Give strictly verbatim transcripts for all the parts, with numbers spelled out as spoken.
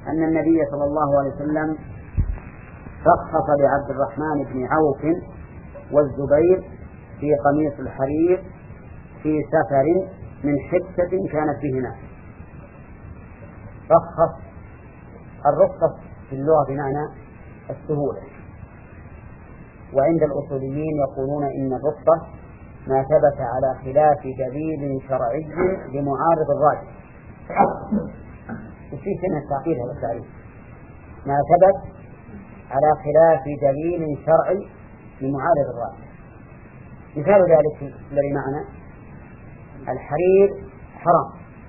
أن النبي صلى الله عليه وسلم رخص لعبد الرحمن بن عوف والزبير في قميص الحرير في سفر من حكة كانت بهما. رخص. الرخصة في اللغة بمعنى السهولة، وعند الأصوليين يقولون إن الرخصة ما ثبت على خلاف دليل شرعي لمعارض الراجح. وفي سنة التعقيد هذا التعريف، ما ثبت على خلاف دليل شرعي لمعارض الراجح. مثال ذلك الذي معنا الحرير حرام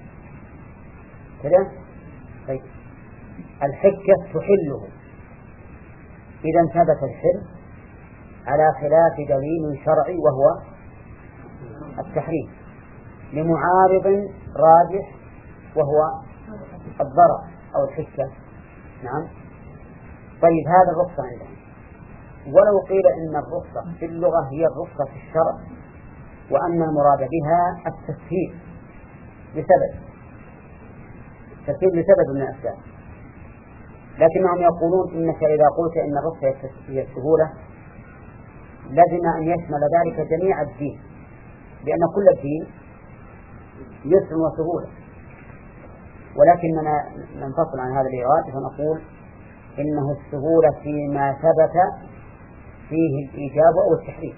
كذا، طيب الحكة تحله، إذا ثبت الحل على خلاف دليل شرعي وهو التحريم لمعارض راجح وهو الضرر أو الحكة. نعم. طيب هذا الرخصة عندنا. ولو قيل إن الرخصة في اللغة هي الرخصة في الشرع، وأن المراد بها التسهيل لسبب التسهيل لسبب من الأسباب، لكنهم يقولون إنك إذا قلت إن الرخصة هي السهولة لازم أن يشمل ذلك جميع الدين، لأن كل الدين يسر وسهولة. ولكننا ننفصل عن هذا الإيراد فنقول إنه السهولة فيما ثبت فيه الإيجاب أو التحريم،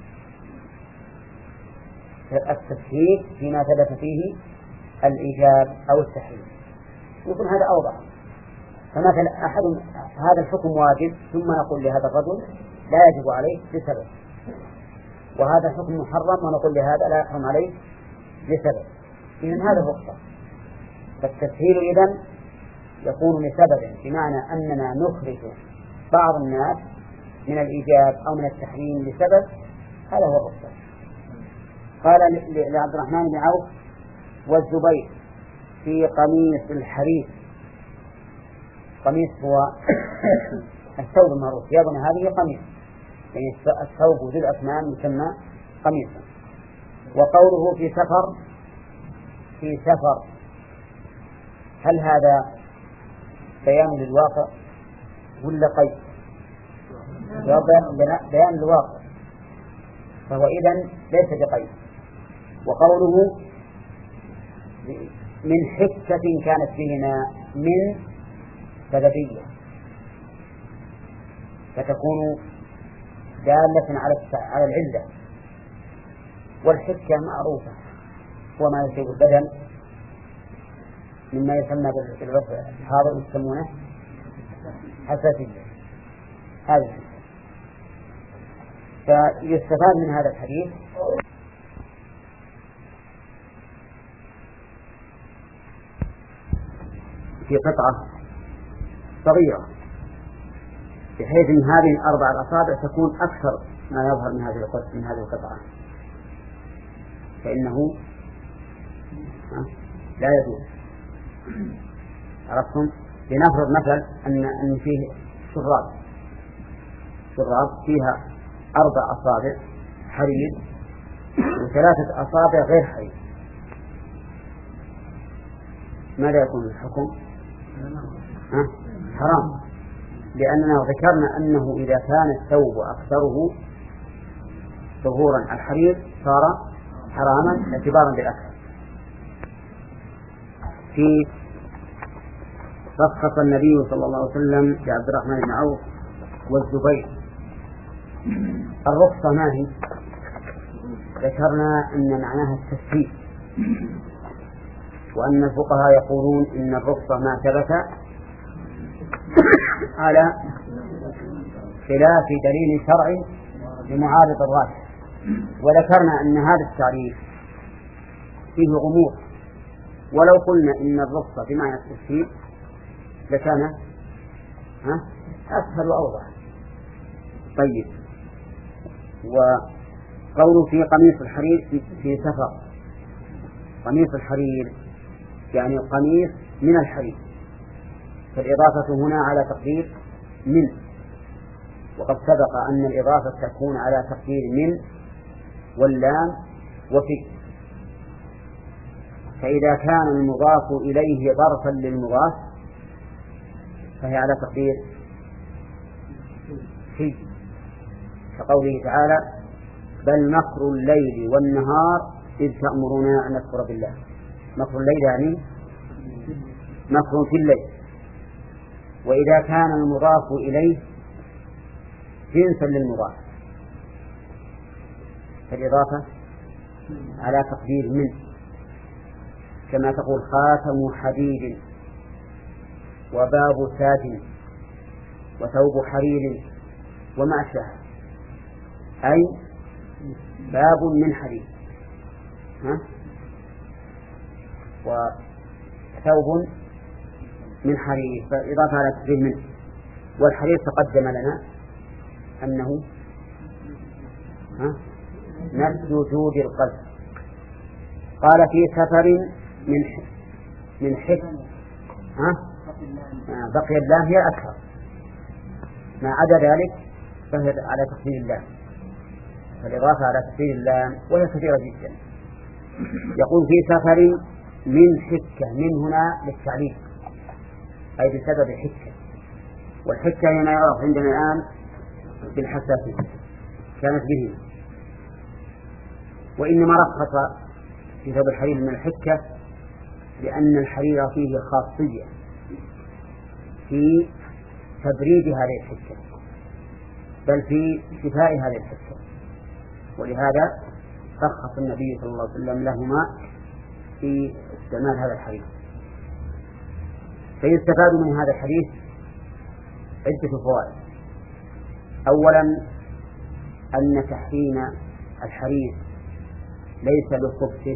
التسهيل فيما ثبت فيه الإيجاب أو التحريم. يكون هذا أوضح. فمثلا أحد هذا الحكم واجب ثم نقول لهذا الرجل لا يجب عليه لسبب، وهذا الحكم محرم ونقول لهذا لا يحرم عليه لسبب، إذن هذا الرخصة. فالتسهيل إذن يكون لسبب، بمعنى أننا نخرج بعض الناس من الإيجاب أو من التحريم لسبب، هذا هو الرخصة. قال لعبد الرحمن بن عوف والزبير في قميص الحرير. قميص هو الثوب المعروف، يظن هذه قميص، يعني الثوب ذو الأكمام يسمى قميصا. وقوله في سفر، في سفر، هل هذا بيان للواقع ولا قيد؟ بيان للواقع، فهو إذن ليس بقيد. وقوله من حكة كانت فيهما من سببية، فتكون دالة على على العلة. والحكة معروفة هو ما يصيب البدن مما يسمى بالعرف الحاضر يسمونه حساسية. هذا فيستفاد من هذا الحديث في قطعة صغيرة، بحيث أن هذه الأربع الأصابع تكون أكثر ما يظهر من هذه القطعة من هذه القطعة، فإنه لا يجوز. عرفتم؟ لنفرض مثلا أن أن فيه شراب شراب فيها أربع أصابع حرير وثلاثة أصابع غير حرير، ماذا يكون الحكم؟ ها؟ حرام، لأننا ذكرنا أنه إذا كان الثوب أكثره ظهورا الحرير صار حراما اعتبارا بالأكثر. في رخص النبي صلى الله عليه وسلم لعبد الرحمن بن عوف والزبير. الرخصة ما هي؟ ذكرنا أن معناها التسهيل، وأن الفقهاء يقولون إن الرخصة ما ثبت على خلاف دليل شرعي لمعارض الراجح. وذكرنا أن هذا التعريف فيه غموض، ولو قلنا إن الرخصة بمعنى التسهيل لكان ها أسهل وأوضح. طيب، وقوله في قميص الحرير في سفر، قميص الحرير يعني قميص من الحرير، فالإضافة هنا على تقدير من، وقد سبق أن الإضافة تكون على تقدير من واللام وفي. فإذا كان المضاف إليه ظرفا للمضاف فهي على تقدير في كقوله تعالى بل مكر الليل والنهار إذ تأمرنا أن نكفر بالله. مكر الليل يعني مكر في الليل، وإذا كان المضاف إليه جنسا للمضاف فالإضافة على تقدير من، كما تقول خاتم حديد وباب ساج وثوب حرير وما أشبه، أي باب من حديد ها؟ وثوب من حرير، فإضافة على تقدير منه. والحرير تقدم لنا أنه ها؟ نفس وجود القلب. قال في سفر من ح... من حك ها؟ بقي الله هي أكثر، ما عدا ذلك فهي على تقدير الله، فالإضافة على تقدير الله وهي كثيرة جدا. يقول في سفر من حكة، من هنا للتعليق أي بسبب حكة، والحكة هي ما يعرف عندنا الآن بالحساسية كانت به، وإنما رخص في ثوب الحرير من الحكة لأن الحرير فيه خاصية في تبريد هذه الحكة بل في شفاء هذه الحكة، ولهذا رخص النبي صلى الله عليه وسلم لهما في استعمال هذا الحديث. فيستفاد من هذا الحديث عدة فوائد. أولا أن تحريم الحرير ليس لخبثه،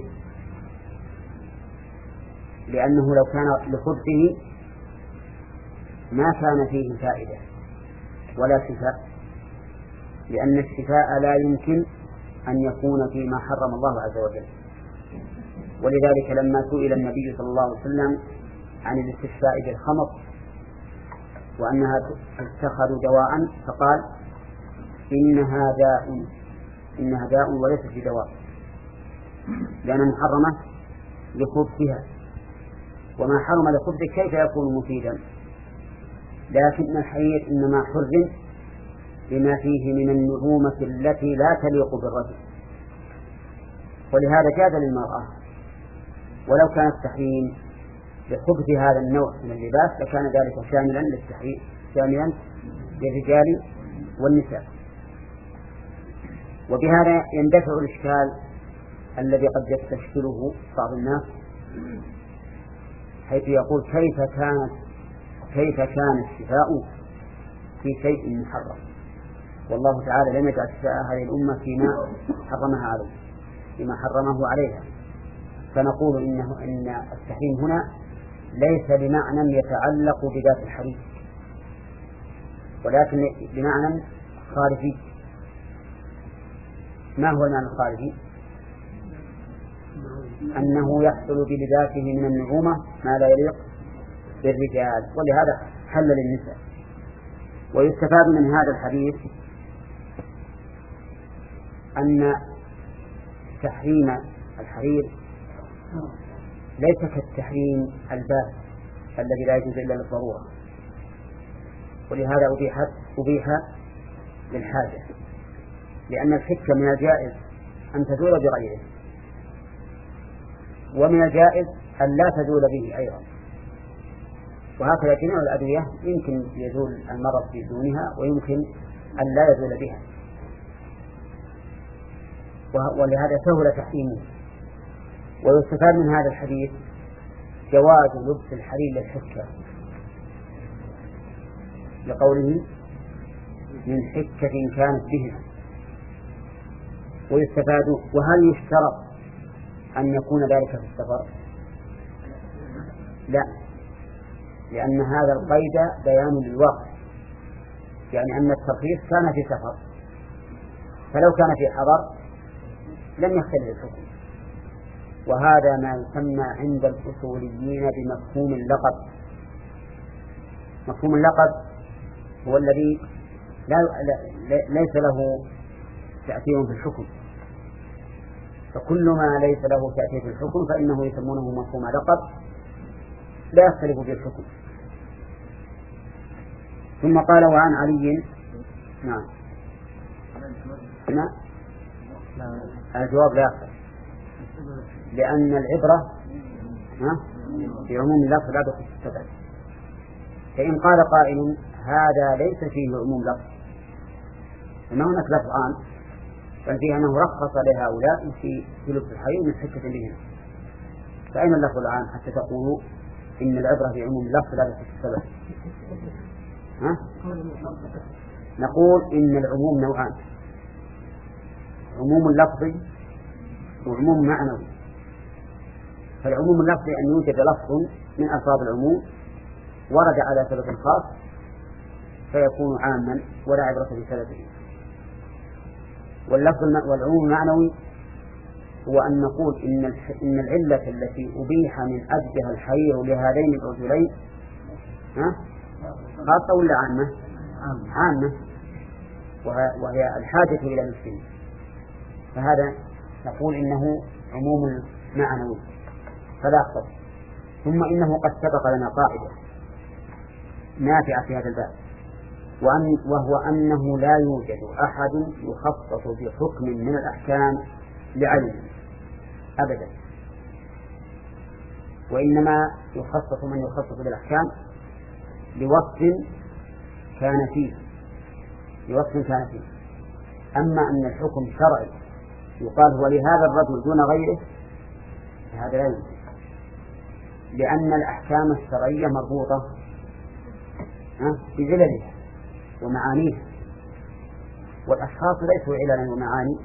لأنه لو كان لخبثه ما كان فيه فائدة ولا شفاء، لأن الشفاء لا يمكن أن يكون فيما حرم الله عز وجل. ولذلك لما سئل النبي صلى الله عليه وسلم عن الاستشفاء بالخمر وأنها تتخذ دواء فقال إنها داء إنها داء وليست بدواء، لأن محرمة لخبثها، وما حرم لخبث كيف يكون مفيدا؟ لكن الحرير إنما حرم بما فيه من النعومة التي لا تليق بالرجل، ولهذا جاز للمرأة. ولو كان التحريم لخبث هذا النوع من اللباس لكان ذلك شاملا للتحريم شاملا للرجال والنساء. وبهذا يندفع الإشكال الذي قد يستشكله بعض الناس، حيث يقول كيف كانت كيف كان الشفاء في شيء محرم، والله تعالى لم يجعل شفاء هذه الأمة فيما حرمها عليه فيما حرمه عليها. فنقول إنه إن التحريم هنا ليس بمعنى يتعلق بذات الحديث، ولكن بمعنى خارجي. ما هو المعنى الخارجي؟ أنه يحصل بلباسه من النعومة ما لا يليق بالرجال، ولهذا حل للنساء. ويستفاد من هذا الحديث أن تحريم الحرير ليس كالتحريم الباس الذي لا يجوز إلا للضرورة، ولهذا أبيحت أبيح للحاجة، لأن الحكة من الجائز أن تزول بغيره، ومن الجائز أن لا تزول به أيضا. وهكذا جميع الأدوية يمكن يزول المرض بدونها ويمكن أن لا يزول بها، ولهذا سهل تحريمه. ويستفاد من هذا الحديث جواز لبس الحرير للحكة لقوله من حكة كانت بها. ويستفاد وهل يشترط أن يكون ذلك في السفر؟ لا، لأن هذا القيد بيان للواقع، يعني أن الترخيص كان في سفر، فلو كان في حضر لم يختلف الحكم. وهذا ما يسمى عند الأصوليين بمفهوم اللقب. مفهوم اللقب هو الذي لا ليس له تأثير في الحكم، فكل ما ليس له تأثير في الحكم فإنه يسمونه مفهوم لقب لا يختلف في الحكم. ثم قال وعن علي. نعم. نعم. الجواب لا يخفى، لأن العبرة بعموم اللفظ لا بخصوص السبب. فإن قال قائل هذا ليس فيه عموم لفظ، فما هناك لفظ عام، بل فيه أنه رخص لهؤلاء في في لبس الحرير من حكة بهم، فأين اللفظ العام حتى تقولوا إن العبرة بعموم اللفظ لا بخصوص السبب؟ ها؟ نقول إن العموم نوعان، عموم لفظي وعموم معنوي. فالعموم اللفظي أن يوجد لفظ من ألفاظ العموم ورد على سبب خاص فيكون عاما ولا عبرة بسببه. واللفظ والعموم المعنوي هو أن نقول إن إن العلة التي أبيح من أجلها الحرير لهذين الرجلين ها خاصة ولا عامة؟ عامة، وهي الحاجة إلى المسلمين، فهذا نقول إنه عموم معنوي فلا يختص. ثم إنه قد سبق لنا قاعدة نافعة في هذا الباب، وأن وهو أنه لا يوجد أحد يخصص بحكم من الأحكام لعلم أبدا، وإنما يخصص من يخصص بالأحكام لوصف كان فيه لوصف كان فيه. أما أن الحكم شرعي يقال هو لهذا الرجل دون غيره هذا لا يوجد، لأن الأحكام الشرعية مربوطة بزللها ومعانيها، والأشخاص ليسوا عللا ومعاني،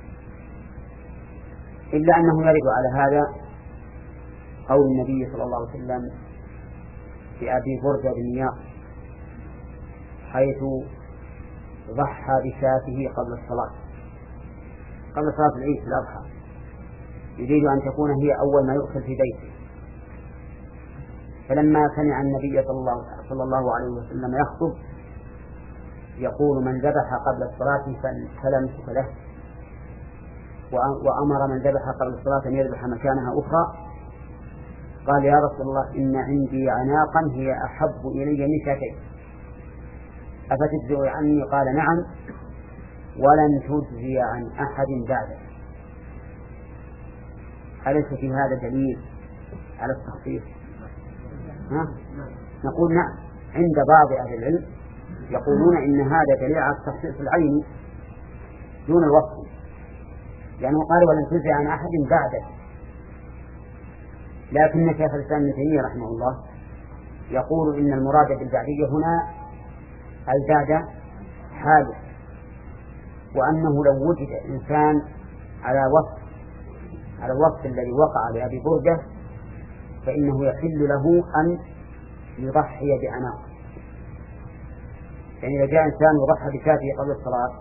إلا أنه يرد على هذا قول النبي صلى الله عليه وسلم في أبي بردة بن نياق حيث ضحى بشاته قبل الصلاة قبل صلاة العيد في الأضحى، يريد أن تكون هي أول ما يؤكل في بيته. فلما سمع النبي صلى الله, صلى الله عليه وسلم يخطب يقول من ذبح قبل الصلاة فلا نسك له، وأمر من ذبح قبل الصلاة أن يذبح مكانها أخرى، قال يا رسول الله إن عندي عناقا هي أحب إلي من شاتين أفتجزئ عني؟ قال نعم ولن تجزي عن أحد بعدك. أليس في هذا دليل على التخصيص؟ ها؟ نقول نعم، عند بعض أهل العلم يقولون إن هذا دليل على التخصيص العيني دون الوصف، لأنه قال ولن تجزي عن أحد بعدك. لكن شيخ الإسلام ابن تيمية رحمه الله يقول إن المراد بالبعدية هنا البعد حادث، وأنه لو وجد إنسان على وصف على الوصف الذي وقع لأبي بردة فإنه يحل له أن يضحي بعناق. يعني إذا جاء إنسان يضحي بشاته قبل الصلاة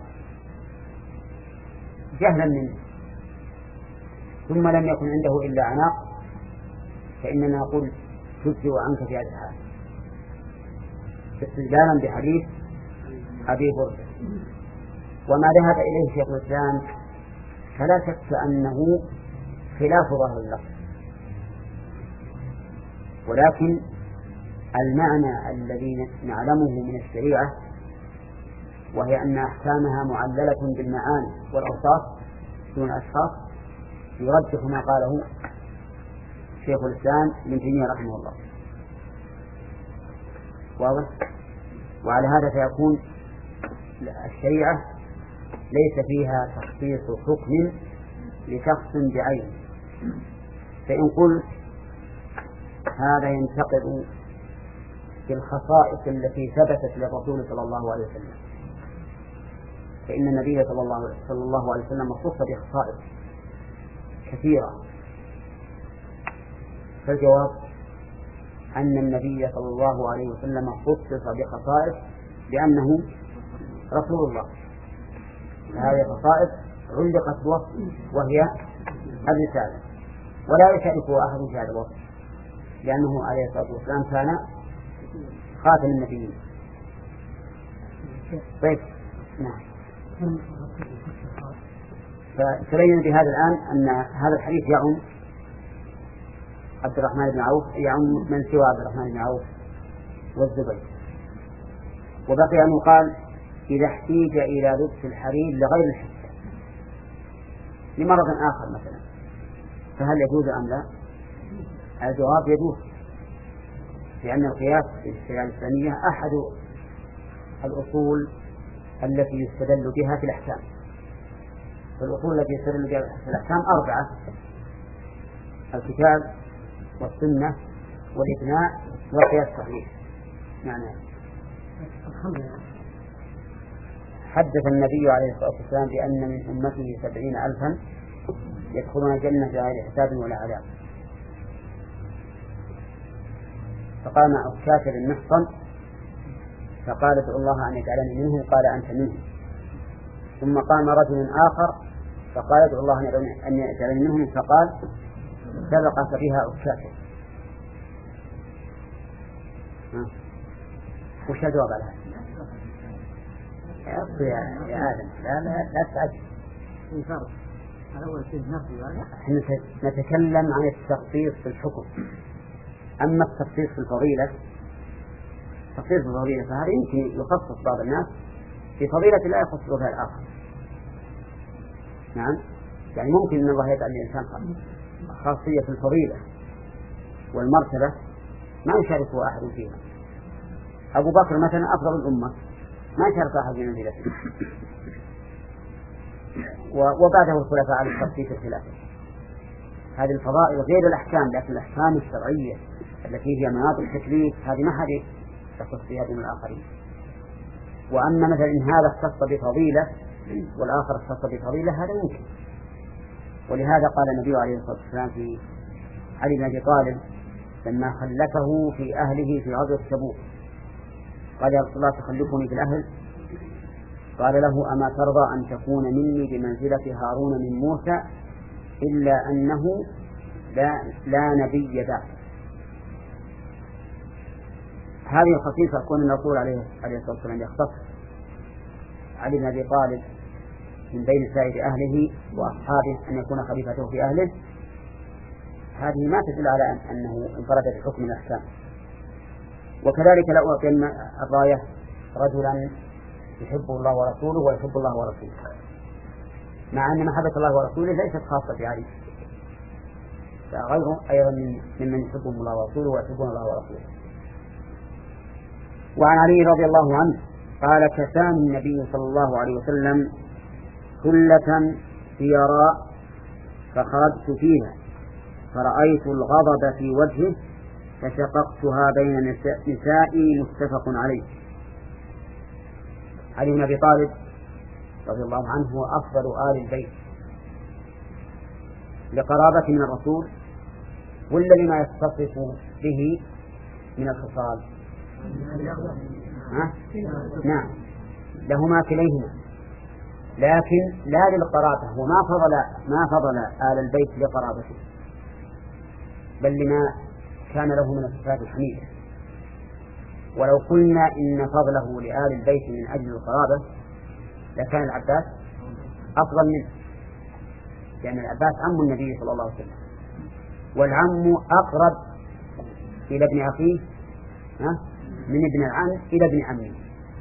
جهلا منه ثم لم يكن عنده إلا عناق فإننا نقول تجزئ عنك في هذا الحال استدلالا بحديث أبي بردة. وما ذهب إليه شيخ الإسلام فلا شك أنه خلاف ظاهر اللفظ، ولكن المعنى الذي نعلمه من الشريعة وهي أن أحكامها معللة بالمعاني والأوصاف دون أشخاص يرجح ما قاله شيخ الإسلام ابن تيمية رحمه الله. واضح؟ وعلى هذا فيكون الشريعة ليس فيها تخصيص حكم لشخص بعينه. فإن قلت هذا ينتقض بالخصائص التي ثبتت للرسول صلى الله عليه وسلم، فإن النبي صلى الله, صلى الله عليه وسلم خص بخصائص كثيرة. فالجواب أن النبي صلى الله عليه وسلم خصص بخصائص لأنه رسول الله، هذه خصائص علقت بوصف وهي الرسالة، ولا يشاركه أحد في هذا الوصف لأنه عليه الصلاة والسلام كان خاتم النبيين. طيب نعم. فتبين بهذا الآن أن هذا الحديث يعم عبد الرحمن بن عوف، يعم من سوى عبد الرحمن بن عوف والزبير. وبقي أن يقال إذا احتيج إلى لبس الحرير لغير الحجة لمرض آخر مثلا فهل يجوز أم لا؟ الجواب يجوز، لأن القياس في الشريعة الإسلامية أحد الأصول التي يستدل بها في الأحكام. فالأصول التي يستدل بها في الأحكام أربعة: الكتاب والسنة والإجماع والقياس الصحيح. يعني الحمد لله. حدث النبي عليه الصلاة والسلام بأن من أمته سبعين ألفا يدخلون الجنة بغير حساب ولا عذاب. فقام عكاشة بن محصن فقال ادعو الله أن يجعلني منهم، قال أنت منهم. ثم قام رجل آخر فقال ادعو الله أن يجعلني منهم، فقال سبقك بها عكاشة. وش الجواب على هذا؟ يا يا آدم لا لا لا تسأل. نحن نتكلم عن التخصيص في الحكم، أما التخصيص في الفضيلة التخصيص في الفضيلة فهذا يمكن يخصص بعض الناس في فضيلة لا يخصص بها الآخر. نعم، يعني ممكن أن الله يجعل الإنسان خاصية في الفضيلة والمرتبة ما يشاركه أحد فيها. أبو بكر مثلا أفضل الأمة ما شارك أحد من منزلته، وبعده الخلفاء على التخصيص الخلافي. هذه الفضائل غير الأحكام، لكن الأحكام الشرعية التي هي مناط التكليف هذه ما حد يخص فيها دون الآخرين. وأما مثلا إن هذا اختص بفضيلة والآخر اختص بفضيلة هذا يمكن. ولهذا قال النبي عليه الصلاة والسلام في علي بن أبي طالب لما خلفه في أهله في غزوة تبوك قال يا رسول الله تخلفني في الأهل؟ قال له أما ترضى أن تكون مني بمنزلة هارون من موسى إلا أنه لا, لا نبي بعد. هذه الخصيصة كون الرسول عليه الصلاة والسلام يختص علي بن أبي طالب من بين سائر أهله وأصحابه أن يكون خليفته في أهله، هذه ما تدل على أنه انفرد بحكم الأحكام. وكذلك لو أعطينا الراية رجلا يحب الله ورسوله ويحب الله ورسوله، مع أن محبة الله ورسوله ليست خاصة بعلي، فغيره أيضا ممن يحبهم الله ورسوله ويحبون الله ورسوله. وعن علي رضي الله عنه قال كساني النبي صلى الله عليه وسلم ثلة سيراء فخرجت فيها فرأيت الغضب في وجهه فشققتها بين نسائي متفق عليه. علي بن أبي طالب رضي الله عنه هو أفضل آل البيت لقرابة من الرسول ولا لما يتصف به من الخصال؟ ها؟ نعم لهما كليهما، لكن لا للقرابة، وما فضل ما فضل آل البيت لقرابته بل لما كان له من الصفات الحميدة. ولو قلنا إن فضله لآل البيت من أجل القرابة لكان العباس أفضل منه، لأن العباس عم النبي صلى الله عليه وسلم، والعم أقرب إلى ابن أخيه من ابن العم إلى ابن عمه،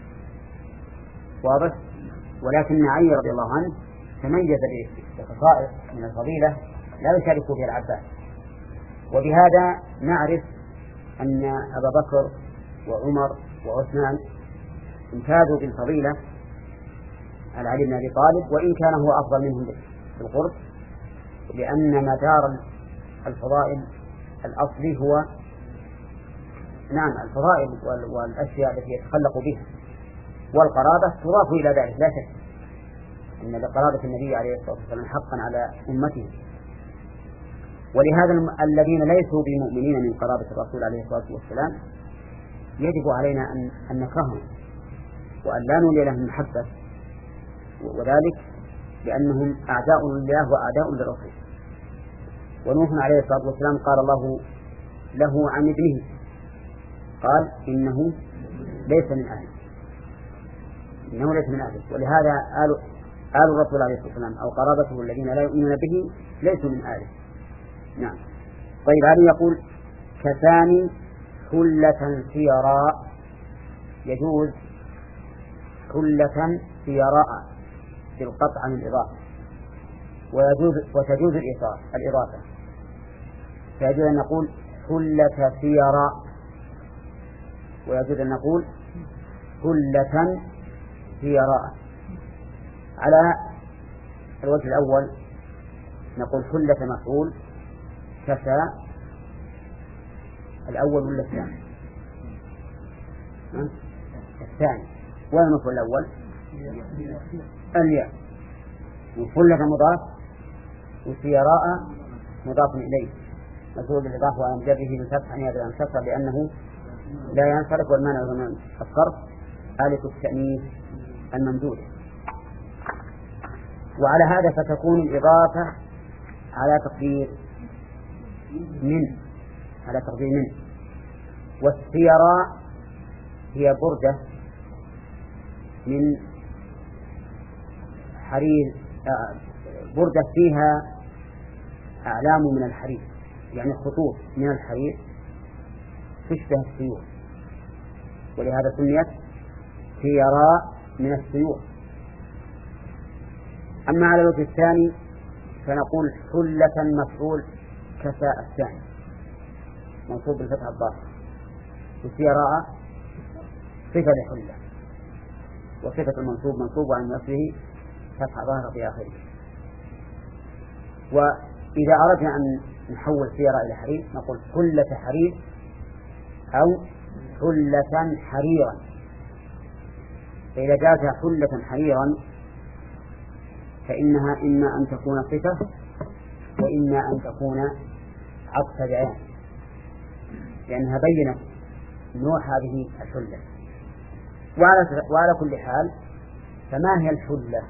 واضح؟ ولكن علي رضي الله عنه تميز بخصائص من الفضيلة لا يشارك فيها العباس. وبهذا نعرف أن أبا بكر وعمر وعثمان امتازوا بالفضيلة على علي بن أبي طالب، وإن كان هو أفضل منهم في القرب، لأن مدار الفضائل الأصلي هو نعم الفضائل والأشياء التي يتخلق بها، والقرابة تضاف إلى ذلك لا شك أن لقرابة النبي عليه الصلاة والسلام حقا على أمته. ولهذا الذين ليسوا بمؤمنين من قرابة الرسول عليه الصلاة والسلام يجب علينا أن, أن نكرههم وأن لا نولي لهم محبة، وذلك لأنهم أعداء لله وأعداء للرسول. ونوح عليه الصلاة والسلام قال الله له عن ابنه قال إنه ليس من أهله، إنه ليس من أهله. ولهذا آل, آل الرسول عليه الصلاة والسلام أو قرابته الذين لا يؤمنون به ليسوا من أهله. نعم. طيب علي يقول كثاني ثلة سيراء، يجوز حلة سيراء بالقطع عن الإضافة، ويجوز وتجوز الإضافة، فيجوز أن نقول حلة سيراء، ويجوز أن نقول حلة سيراء. على الوجه الأول نقول حلة مفعول كسى، الأول ولا الثاني؟ الثاني. وين المفعول الأول؟ الياء. وحلة مضاف، وسيراء مضاف إليه مفعول بالإضافة وعلى جره بالفتح أن يدل عن كسر لأنه لا ينصرف، والمانع من الصرف آلة التأنيث الممدودة. وعلى هذا فتكون الإضافة على تقدير من على تقدير من والسيراء هي بردة من حرير، بردة فيها أعلام من الحرير، يعني خطوط من الحرير تشبه السيور، ولهذا سميت سيراء من السيور. أما على الوجه الثاني فنقول حلة مفعول كساء الثاني منصوب بالفتح الظاهر، وسيراء صفة لحلة، وصفة المنصوب منصوب عن نفسه فتح ظاهر في آخره. وإذا أردنا أن نحول سيراء إلى حرير نقول حلة حرير أو حلة حريرا. فإذا جاءتها حلة حريرا فإنها إما أن تكون صفة وإما أن تكون عطف بيان، لأنها بينت نوع هذه الحلة. وعلى, وعلى كل حال فما هي الحلة؟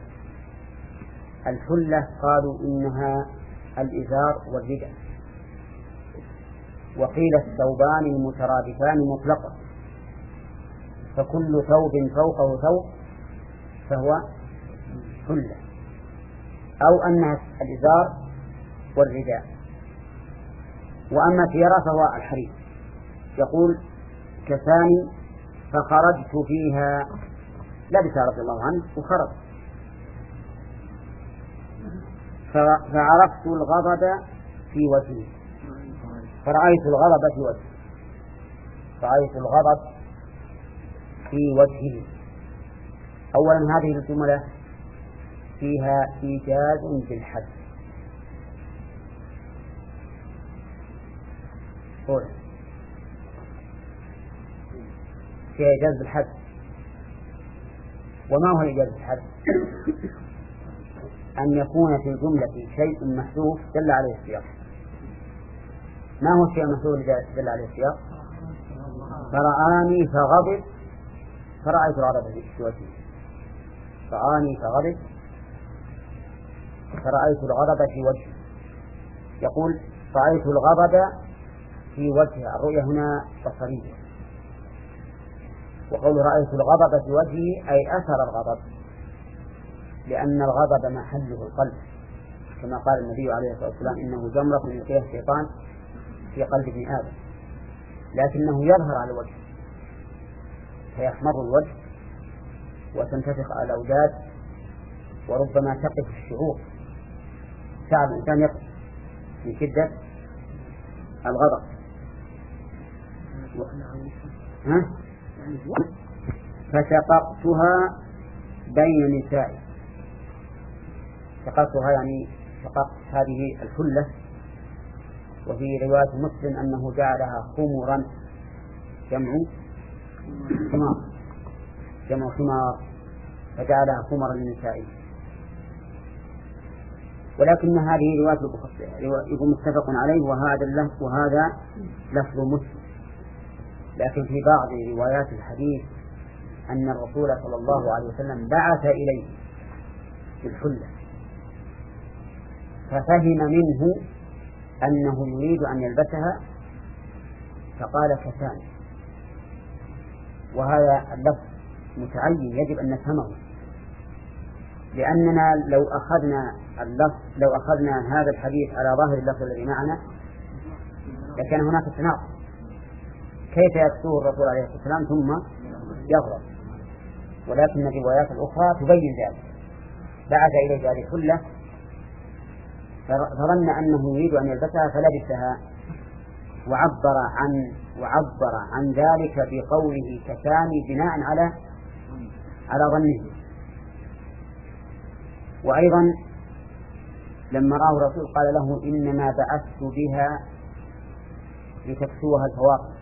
الحلة قالوا إنها الإزار والرداء، وقيل الثوبان المترادفان مطلقا، فكل ثوب فوقه ثوب فهو حلة، أو أنها الإزار والرداء. وأما سيارة فهو الحرير. يقول كثاني فخرجت فيها، لبس رضي الله عنه وخرج، فعرفت الغضب في وجهه، فرأيت الغضب في وجهه، رأيت الغضب في وجهه. أولا هذه الجملة فيها إيجاز بالحد، فيها إيجاز بالحد. وما هو إيجاز بالحد؟ أن يكون في الجملة شيء محذوف دل عليه السياق. ما هو الشيء المحذوف دل عليه السياق؟ فرآني فغضب، فرأيت الغضب في وجهه، رآني فغضب فرأيت الغضب في وجهه. يقول رأيت الغضب في وجهه، الرؤية هنا بصرية. وقول رأيت الغضب في وجهه أي أثر الغضب، لأن الغضب محله القلب، كما قال النبي عليه الصلاة والسلام إنه جمرة يلقيها الشيطان في قلب ابن آدم، لكنه يظهر على الوجه فيحمر الوجه وتنتفخ الأوداد وربما تقف الشعور، شعر الإنسان يقف من شدة الغضب. ها؟ فشققتها بين نسائي، شققتها يعني شققت هذه الحلة. وفي رواية مسلم أنه جعلها خمرا، جمع خمار، جمع خمار، فجعلها خمرا للنساء. ولكن هذه رواية يكون متفق عليه، وهذا اللفظ وهذا لفظ مسلم. لكن في بعض روايات الحديث أن الرسول صلى الله عليه وسلم بعث إليه بالحلة، ففهم منه أنه يريد أن يلبسها فقال كساني. وهذا اللفظ متعين يجب أن نفهمه، لأننا لو أخذنا اللفظ لو أخذنا هذا الحديث على ظاهر اللفظ الذي معنا لكان هناك تناقض. كيف يكسوه الرسول عليه الصلاة والسلام ثم يغضب؟ ولكن الروايات الأخرى تبين ذلك، بعث إليه ذلك كله فظن أنه يريد أن يلبسها فلبسها، وعبر عن وعبر عن ذلك بقوله كساني بناء على على ظنه. وأيضا لما رأى الرسول قال له إنما بعثت بها لتكسوها الفواقع،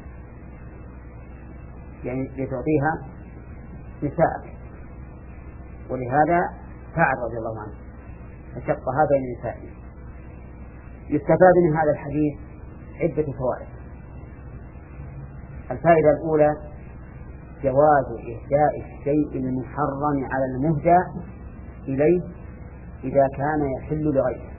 يعني لتعطيها نساءك، ولهذا فعل رضي الله عنه فشقها بين نسائه. يستفاد من هذا الحديث عدة فوائد. الفائدة الأولى جواز إهداء الشيء المحرم على المهدى إليه إذا كان يحل لغيره.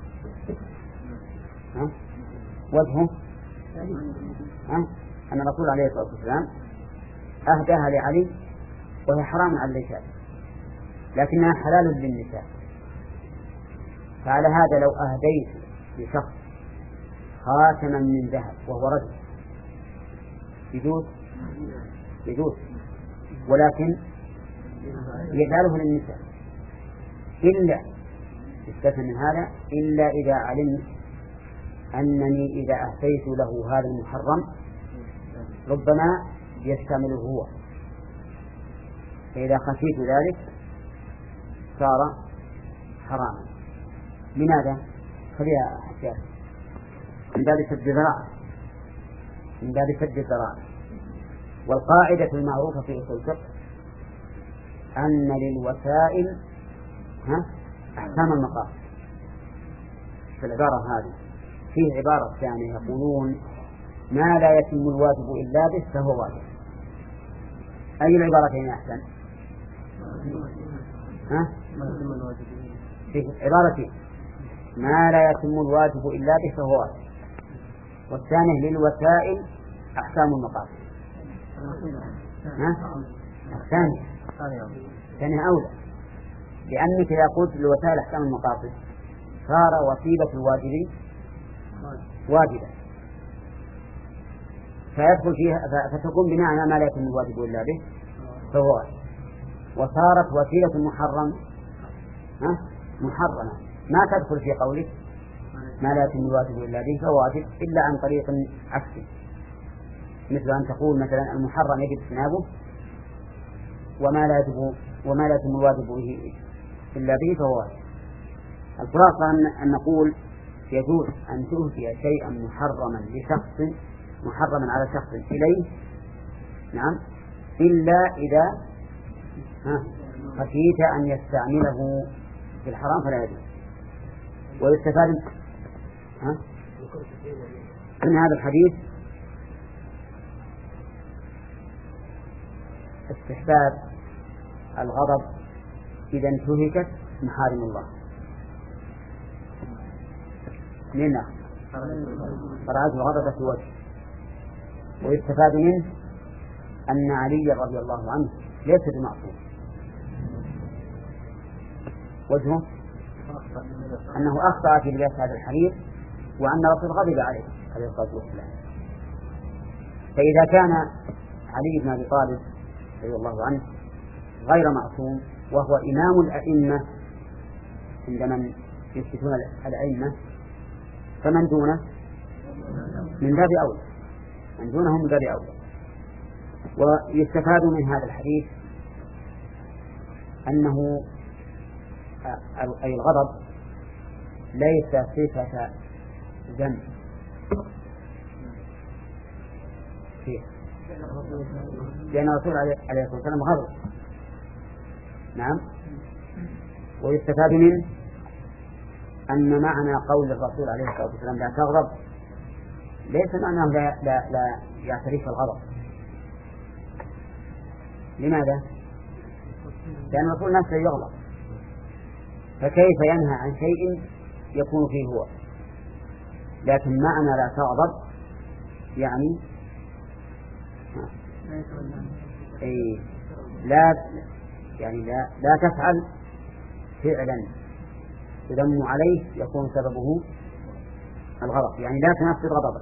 ها؟ وجهه ها؟ أن الرسول عليه الصلاة والسلام أهداها لعلي وهي حرام على الرجال لكنها حلال للنساء، فعلى هذا لو أهديت لشخص خاتما من ذهب وهو رجل يجوز يجوز ولكن يجعله للنساء، إلا استثنى من هذا إلا إذا علمت أنني إذا أهديت له هذا المحرم ربما يستعمله هو، فإذا خشيت ذلك صار حراما. لماذا؟ خليها أحياء من باب سد الذرائع من باب سد الذرائع. والقاعدة المعروفة في أصول الفقه أن للوسائل ها أحكام المقاصد. في العبارة هذه فيه عبارة ثانية يقولون ما لا يتم الواجب إلا به فهو واجب. أي العبارتين أحسن؟ ها؟ في عبارتين ما لا يتم الواجب إلا به فهو واجب، والثانية للوسائل أحكام المقاصد. ها؟ الثانية الثانية أولى، لأنك إذا قلت للوسائل أحكام المقاصد صار وسيلة الواجب واجبة فيدخل فيها فتكون بمعنى ما لا يتم الواجب إلا به فهو واجب، وصارت وسيلة المحرم ها محرمة ما تدخل في قولك ما لا يتم الواجب إلا به فهو واجب إلا عن طريق عكسي، مثل أن تقول مثلا المحرم يجب اجتنابه وما لا يجب وما لا يتم الواجب به إلا به فهو واجب. الخلاصة أن نقول يجوز أن تهدي شيئا محرما لشخص محرما على شخص إليه نعم إلا إذا خشيت أن يستعمله في الحرام فلا يجوز. ويستفاد من هذا الحديث استحباب الغضب إذا انتهكت محارم الله. لنا فرأت الغضب في وجه. ويستفاد منه أن علي رضي الله عنه ليس بمعصوم، وجهه أنه أخطأ في لباس هذا الحرير وأن الرسول غضب عليه عليه الصلاة والسلام. فإذا كان علي بن أبي طالب رضي الله عنه غير معصوم وهو إمام الأئمة عند من يثبتون الأئمة فمن دونه من باب أولى من دونهم من باب أولى. ويستفاد من هذا الحديث أنه أي الغضب ليس صفة ذنب فيه، لأن الرسول عليه الصلاة والسلام غضب. نعم. ويستفاد منه أن معنى قول الرسول عليه الصلاة والسلام لا تغضب ليس معناه لا, لا, لا يعترف الغضب. لماذا؟ لأن الرسول نفسه يغضب، فكيف ينهى عن شيء يكون فيه هو؟ لكن معنى لا تغضب يعني أي لا يعني لا لا تفعل فعلا تذم عليه يكون سببه الغضب، يعني لا تنفذ غضبك.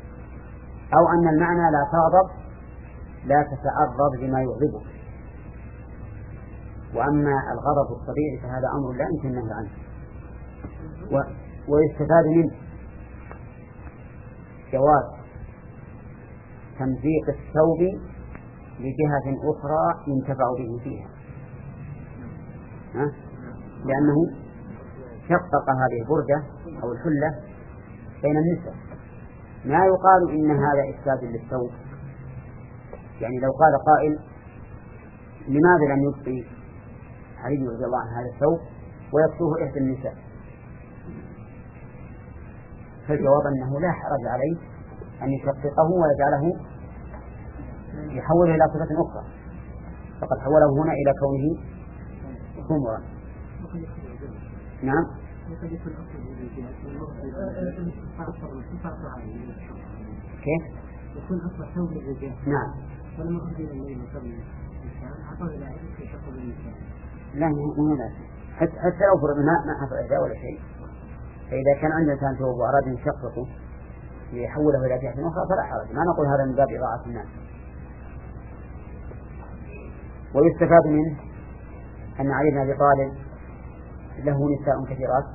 أو أن المعنى لا تغضب لا تتعرض لما يغضبك، وأما الغضب الطبيعي فهذا أمر لا يمكن النهي عنه. و... ويستفاد منه جواز تمزيق الثوب لجهة أخرى ينتفع به فيها، ها؟ لأنه شقق هذه البردة أو الحلة بين النساء. ما يقال إن هذا إفساد للثوب، يعني لو قال قائل لماذا لم يبقي علي رضي الله عنه هذا الثوب ويكسوه إحدى النساء، فالجواب أنه لا حرج عليه أن يشققه ويجعله يحوله إلى صفة أخرى، فقد حوله هنا إلى كونه خمرا. نعم. كيف؟ يكون أصبح ثوب الرجال. نعم. فلما أخذ إلى الليل وصل النساء عطوا إلى عدد في شق النساء. لا مو لا حتى حتى لو فرض ما ما حصل إهداء ولا شيء، فإذا كان عند إنسان ثوب وأراد أن يشققه ليحوله إلى جهة أخرى فلا حرج، ما نقول هذا من باب إضاعة الناس. ويستفاد منه أن علي بن أبي طالب له نساء كثيرات،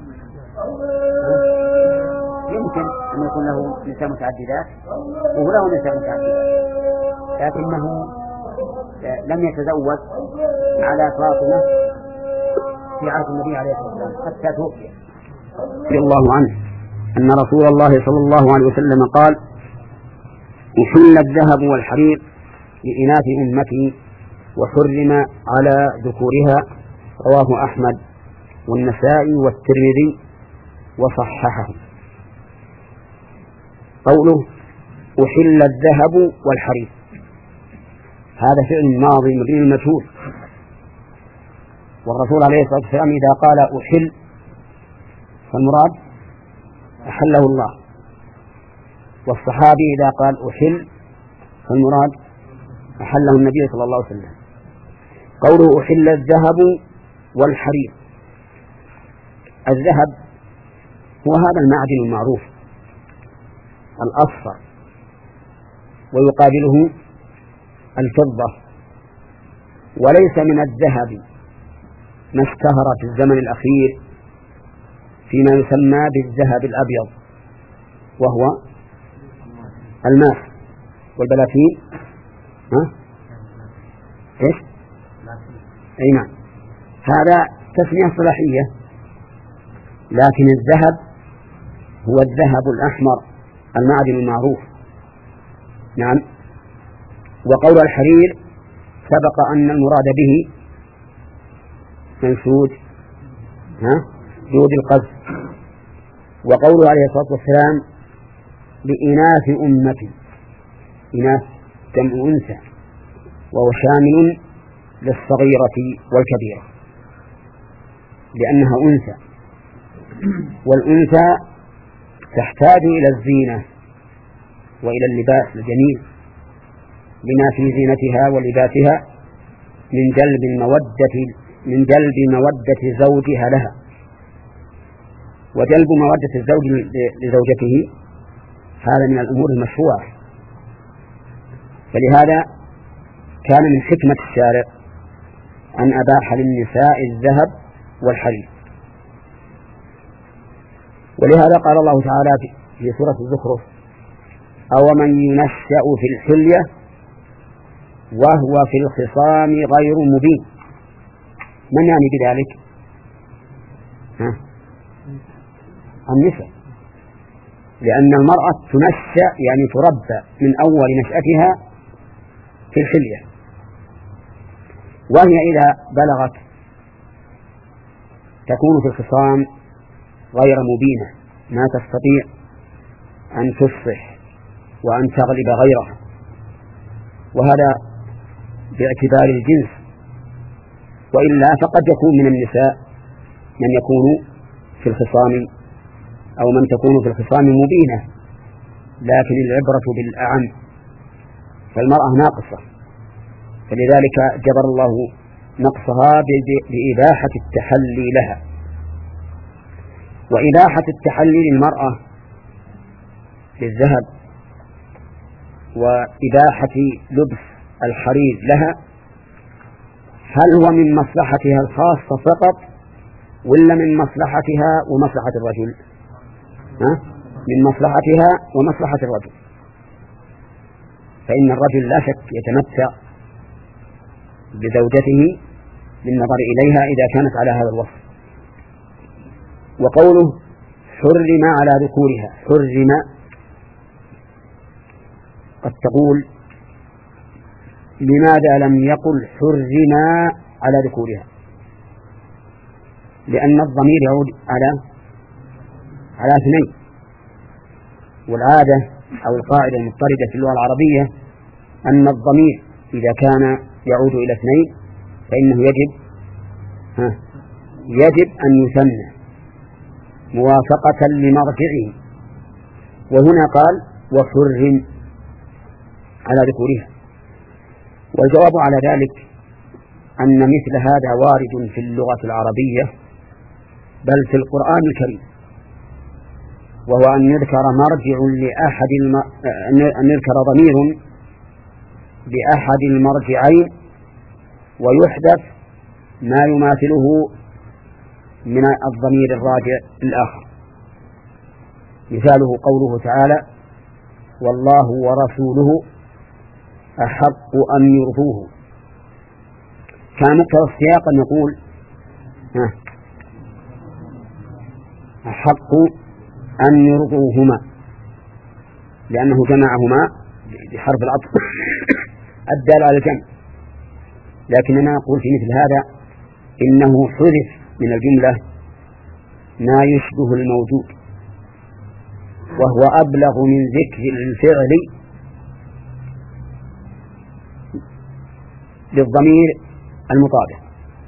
يمكن أن يكون له نساء متعددات وهو له نساء متعددات، لكنه لم يتزوج على فاطمة في عهد النبي عليه الصلاة والسلام حتى توفي. رضي الله عنه أن رسول الله صلى الله عليه وسلم قال: أحل الذهب والحرير لإناث أمتي وحرم على ذكورها. رواه أحمد والنسائي والترمذي وصححه. قوله أحل الذهب والحرير هذا فعل ماضي مبني للمجهول، والرسول عليه الصلاة والسلام إذا قال أحل فالمراد أحله الله، والصحابي إذا قال أحل فالمراد أحله النبي صلى الله عليه وسلم. قوله أحل الذهب والحرير، الذهب هو هذا المعدن المعروف الأصفر، ويقابله الفضة، وليس من الذهب ما اشتهر في الزمن الأخير فيما يسمى بالذهب الأبيض وهو الماس والبلاتين. ها؟ إيش؟ أي نعم، هذا تسمية صلاحية، لكن الذهب هو الذهب الأحمر المعدن المعروف. نعم. وقول الحرير سبق أن المراد به منسوج ها جود القذف. وقوله عليه الصلاة والسلام لإناث أمتي، إناث جمع أنثى، وهو شامل للصغيرة والكبيرة لأنها أنثى، والأنثى تحتاج إلى الزينة وإلى اللباس الجميل لما في زينتها ولباسها من جلب المودة من جلب مودة زوجها لها، وجلب مودة الزوج لزوجته هذا من الأمور المشروعة، فلهذا كان من حكمة الشارع أن أباح للنساء الذهب والحرير. ولهذا قال الله تعالى في سورة الزخرف: أو من ينشأ في الحلية وهو في الخصام غير مبين. من يعني بذلك؟ ها؟ النساء، لأن المرأة تنشأ يعني تربى من أول نشأتها في الحلية، وهي إذا بلغت تكون في الخصام غير مبينة، ما تستطيع أن تفصح وأن تغلب غيرها، وهذا باعتبار الجنس، وإلا فقد يكون من النساء من يكون في الخصام أو من تكون في الخصام مبينة، لكن العبرة بالأعم، فالمرأة ناقصة، فلذلك جبر الله نقصها بإباحة التحلي لها. وإباحة التحلي للمرأة بالذهب وإباحة لبس الحرير لها هل هو من مصلحتها الخاصة فقط ولا من مصلحتها ومصلحة الرجل؟ ها؟ من مصلحتها ومصلحة الرجل، فإن الرجل لا شك يتمتع بزوجته بالنظر إليها إذا كانت على هذا الوصف. وقوله حرم على ذكورها، حرم قد تقول لماذا لم يقل حرم على ذكورها؟ لأن الضمير يعود على على اثنين، والعادة أو القاعدة المضطردة في اللغة العربية أن الضمير إذا كان يعود إلى اثنين فإنه يجب ها يجب أن يثنى موافقة لمرجعه، وهنا قال وحرم على ذكورها. والجواب على ذلك أن مثل هذا وارد في اللغة العربية بل في القرآن الكريم، وهو أن يذكر مرجع لأحد الم... أن يذكر ضمير بأحد المرجعين ويحدث ما يماثله من الضمير الراجع الآخر. مثاله قوله تعالى والله ورسوله أحق أن يرضوه، كان مقتضى السياق أن يقول أحق أن يرضوهما لأنه جمعهما بحرف العطف الدال على الجمع، لكننا نقول في مثل هذا إنه حذف من الجملة ما يشبه الموجود، وهو أبلغ من ذكر الفعل للضمير المطابق،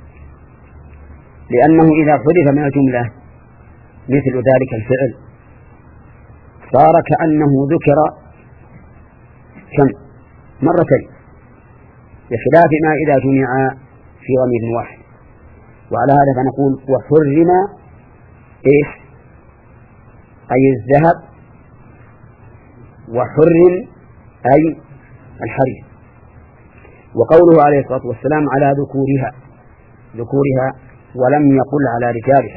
لأنه إذا حذف من الجملة مثل ذلك الفعل صار كأنه ذكر كم مرتين، بخلاف ما إذا جمع في ضمير واحد. وعلى هذا فنقول وحرم إيش أي الذهب، وحرم أي الحرير. وقوله عليه الصلاة والسلام على ذكورها ذكورها ولم يقل على رجالها،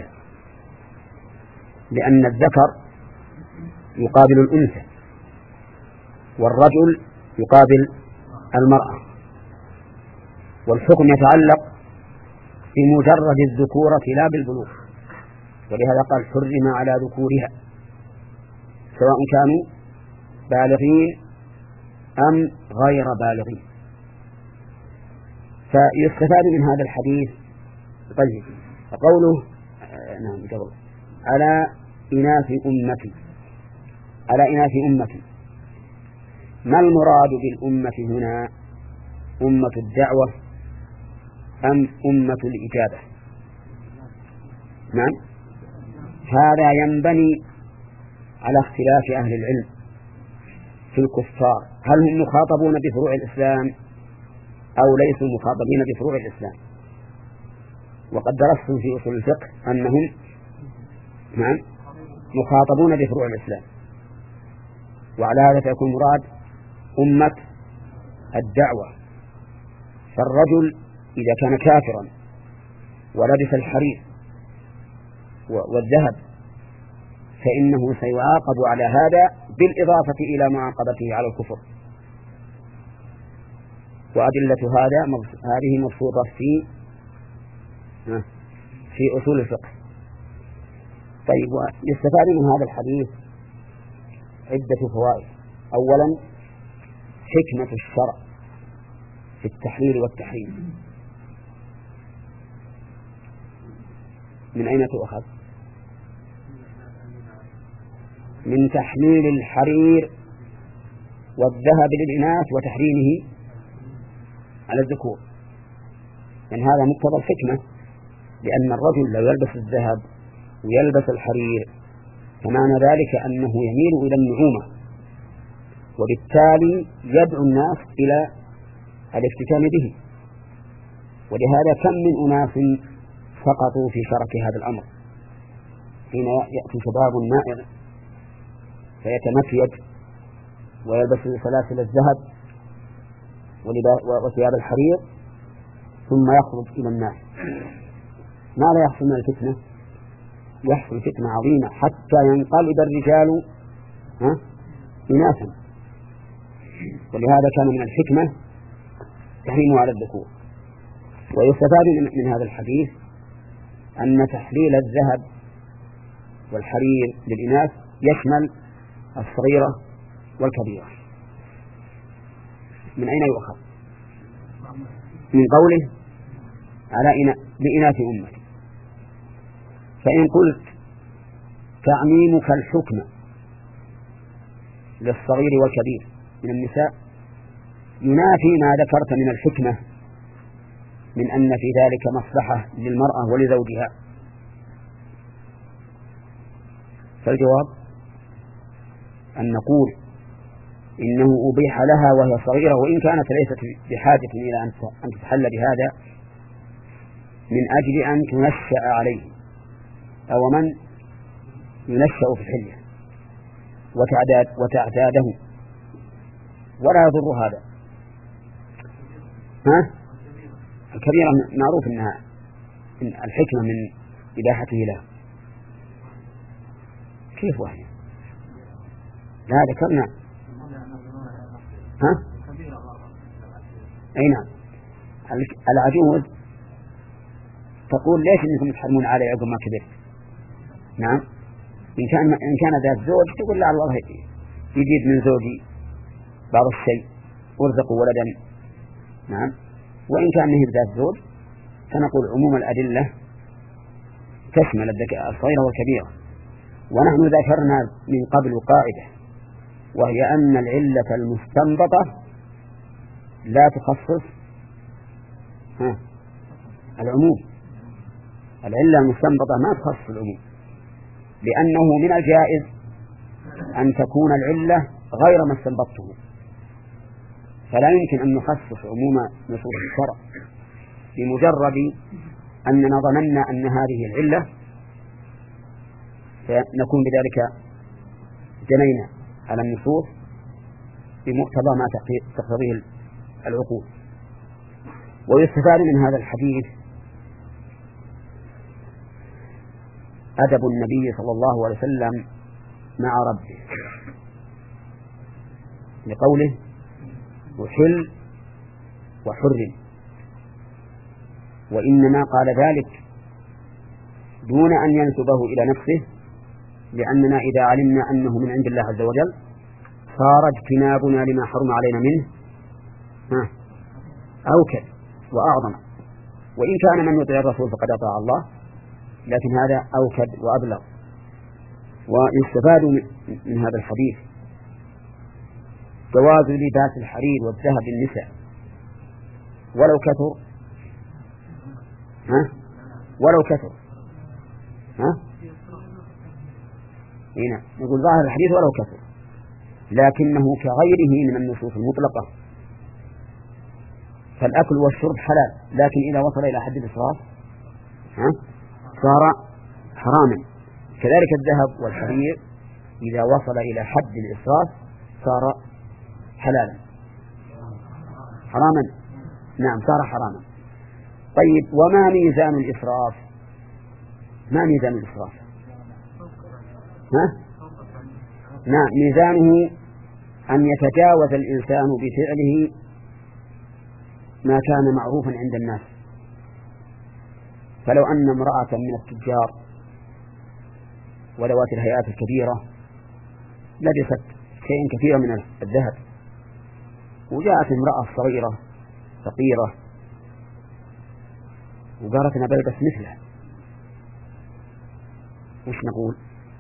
لأن الذكر يقابل الأنثى والرجل يقابل المرأة، والحكم يتعلق بمجرد الذكورة لا بالبلوغ، ولهذا قال حرم على ذكورها سواء كانوا بالغين أم غير بالغين. فيستفاد من هذا الحديث طيب قوله آه نعم قبل على إناث أمتي، على إناث أمتي، ما المراد بالأمة هنا؟ أمة الدعوة أم أمة الإجابة؟ نعم، هذا ينبني على اختلاف أهل العلم في الكفار، هل هم مخاطبون بفروع الإسلام أو ليسوا مخاطبين بفروع الإسلام؟ وقد درستم في أصول الفقه أنهم نعم مخاطبون بفروع الإسلام، وعلى هذا فيكون مراد أمة الدعوة. فالرجل إذا كان كافرا ولبس الحرير والذهب فإنه سيعاقب على هذا بالإضافة إلى معاقبته على الكفر. وأدلة هذا هذه مبسوطة في في أصول الفقه. طيب، يستفاد من هذا الحديث عدة فوائد. أولا حكمة الشرع في التحليل والتحريم. من أين تؤخذ؟ من تحليل الحرير والذهب للإناث وتحريمه على الذكور، لأن يعني هذا مقتضى الحكمة، لأن الرجل لو يلبس الذهب ويلبس الحرير فمعنى ذلك أنه يميل إلى النعومة، وبالتالي يدعو الناس إلى الافتتان به. ولهذا كم من أناس سقطوا في شرك هذا الأمر حين يأتي شباب نائر فيتمكيج ويلبس سلاسل الذهب وثياب الحرير ثم يخرج إلى الناس. ماذا يحصل من الفتنة؟ يحصل فتنة عظيمة حتى ينقلب الرجال ها إناثا. ولهذا كان من الحكمة تحريمه على الذكور. ويستفاد من هذا الحديث أن تحليل الذهب والحرير للإناث يشمل الصغيرة والكبيرة. من أين يؤخذ؟ من قوله على إنا... لإناث أمتي. فإن قلت تعميمك الحكم للصغير والكبير من النساء ينافي ما ذكرت من الحكمة من أن في ذلك مصلحة للمرأة ولزوجها. فالجواب أن نقول إنه أبيح لها وهي صغيرة وإن كانت ليست بحاجة إلى أن تتحل بهذا من أجل أن تنشأ عليه أو من ينشأ في الحلية وتعداد وتعتاده ولا يضر هذا. ها؟ الكبيرة معروف أنها إن الحكمة من إباحته له. كيف وهي؟ لا ذكرنا. ها؟ أي نعم. العجوز تقول ليش إنكم تحرمون علي عقب ما كبرت؟ نعم. إن كان إن كان ذات زوج تقول لا الله يجيب من زوجي بعض الشيء وارزقوا ولدا. نعم. وإن كان نهي ذات زوج فنقول عموم الأدلة تشمل الصغيرة والكبيرة. ونحن ذكرنا من قبل قاعدة وهي أن العلة المستنبطة لا تخصص ها العموم. العلة المستنبطة ما تخصص العموم لأنه من الجائز أن تكون العلة غير ما استنبطته. فلا يمكن أن نخصص عموم نصوص الشرع بمجرد أننا ظننا أن هذه العلة فنكون بذلك جنينا على النصوص بمقتضى ما تقتضيه العقول. ويستفاد من هذا الحديث أدب النبي صلى الله عليه وسلم مع ربه لقوله وحل وحرم. وإنما قال ذلك دون أن ينسبه إلى نفسه لأننا إذا علمنا أنه من عند الله عز وجل صار اجتنابنا لما حرم علينا منه أوكد وأعظم. وإن كان من يطيع الرسول فقد أطاع الله لكن هذا أوكد وأبلغ. ويستفاد من هذا الحديث جواز لباس الحرير والذهب للنساء ولو كثر ها ولو كثر ها هنا نقول ظاهر الحديث ولو كثر لكنه كغيره من النصوص المطلقة. فالأكل والشرب حلال لكن إذا وصل إلى حد الإسراف ها صار حراما. كذلك الذهب والحرير إذا وصل إلى حد الإسراف صار حلالا حراما. نعم صار حراما. طيب وما ميزان الإسراف؟ ما ميزان الإسراف؟ ها؟ نعم ميزانه أن يتجاوز الإنسان بفعله ما كان معروفا عند الناس. فلو أن امرأة من التجار وذوات الهيئات الكبيرة لبست شيء كثير من الذهب وجاءت امرأة صغيرة فقيرة وقالت أنا بلبس مثله وش نقول؟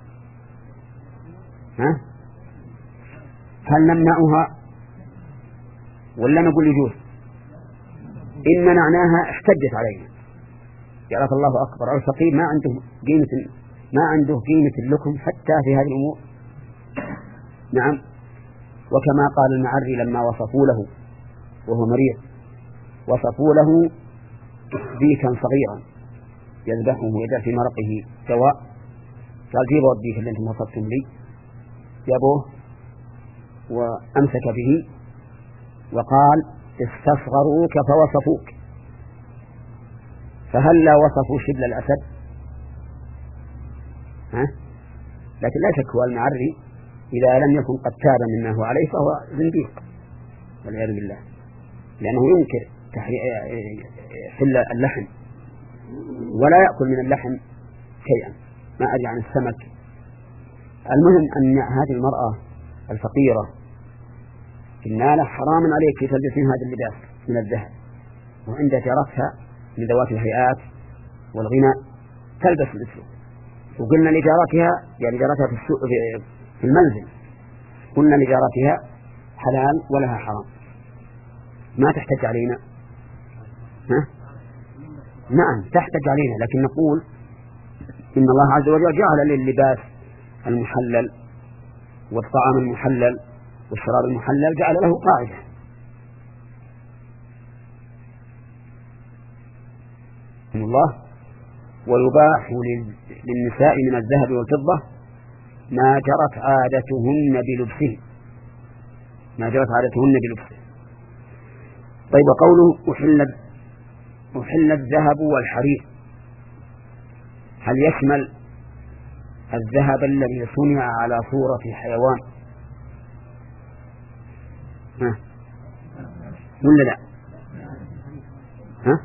ها؟ هل نمنعها ولا نقول يجوز؟ إن منعناها احتجت علينا قالت الله أكبر. الفقير ما عنده قيمة ما عنده قيمة لكم حتى في هذه الأمور. نعم. وكما قال المعري لما وصفوا له وهو مريض وصفوا له ديكا صغيرا يذبحه ويجعل في مرقه دواء قال جيبوا الديك اللي انتم وصفتم لي جابوه وأمسك به وقال استصغروك فوصفوك فهل لا وصفوا شبل الأسد؟ ها؟ لكن لا شك هو المعري إذا لم يكن قد تاب مما هو عليه فهو زنديق والعياذ بالله، لأنه ينكر حل اللحم ولا يأكل من اللحم شيئا، ما أدري عن السمك. المهم أن هذه المرأة الفقيرة النالة حرام عليك تلبسين هذا اللباس من الذهب، وعند جارتها من ذوات الهيئات والغنى تلبس مثله. وقلنا لجارتها يعني جارتها في السوق في المنزل قلنا لجارتها حلال ولها حرام، ما تحتج علينا. ها؟ نعم تحتج علينا، لكن نقول إن الله عز وجل جعل لللباس المحلل والطعام المحلل والشراب المحلل جعل له قاعدة. الله ويباح للنساء من الذهب والفضة ما جرت عادتهن بلبسه ما جرت عادتهن بلبسه. طيب قوله أحل أحل الذهب والحرير، هل يشمل الذهب الذي صنع على صورة حيوان؟ ها ولا لا؟ ها؟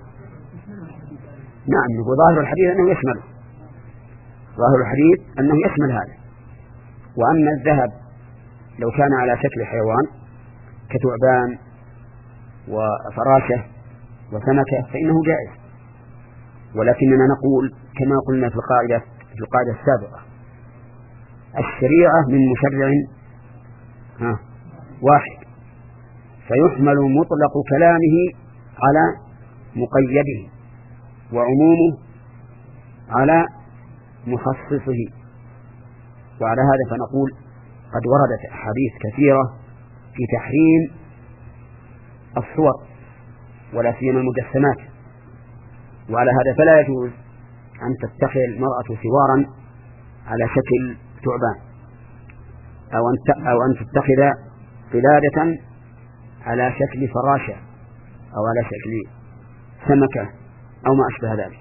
نعم، وظاهر الحديث أنه يشمله، ظاهر الحديث أنه يشمل هذا. وأما الذهب لو كان على شكل حيوان كثعبان وفراشة وسمكة فإنه جائز، ولكننا نقول كما قلنا في القاعدة في القاعدة السابقة الشريعة من مشرع ها واحد، فيحمل مطلق كلامه على مقيده وعمومه على مخصصه. وعلى هذا فنقول قد وردت أحاديث كثيرة في تحريم الصور ولا سيما المجسمات، وعلى هذا فلا يجوز أن تتخذ المرأة سوارا على شكل ثعبان أو أن أو أن تتخذ قلادة على شكل فراشة أو على شكل سمكة أو ما أشبه ذلك.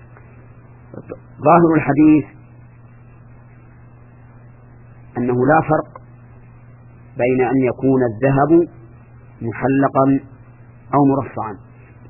ظاهر الحديث أنه لا فرق بين أن يكون الذهب محلقا أو مرصعا.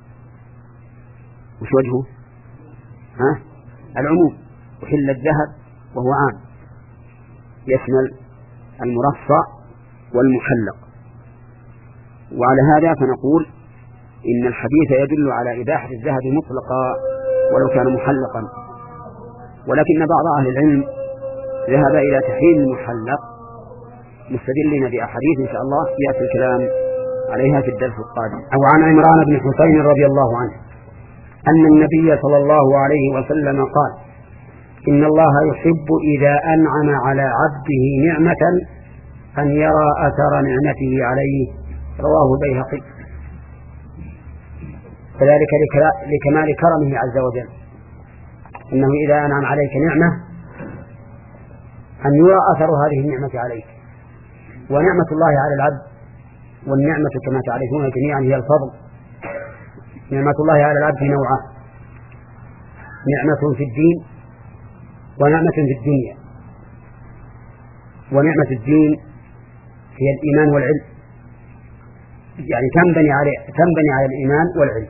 وش وجهه؟ ها؟ العموم، وحل الذهب وهو عام يشمل المرصع والمحلق. وعلى هذا فنقول إن الحديث يدل على إباحة الذهب مطلقا ولو كان محلقا، ولكن بعض أهل العلم ذهب إلى تحريم المحلق مستدلين بأحاديث إن شاء الله يأتي الكلام عليها في الدرس القادم. أو عن عمران بن حسين رضي الله عنه أن النبي صلى الله عليه وسلم قال: إن الله يحب إذا أنعم على عبده نعمة أن يرى أثر نعمته عليه. رواه البيهقي. فذلك لكمال كرمه عز وجل، إنه إذا أنعم عليك نعمة أن يرى أثر هذه النعمة عليك. ونعمة الله على العبد، والنعمة كما تعرفون جميعا هي الفضل. نعمة الله على العبد نوعان: نعمة في الدين ونعمة في الدنيا. ونعمة الدين هي الإيمان والعلم، يعني تنبني على تنبني على الإيمان والعلم.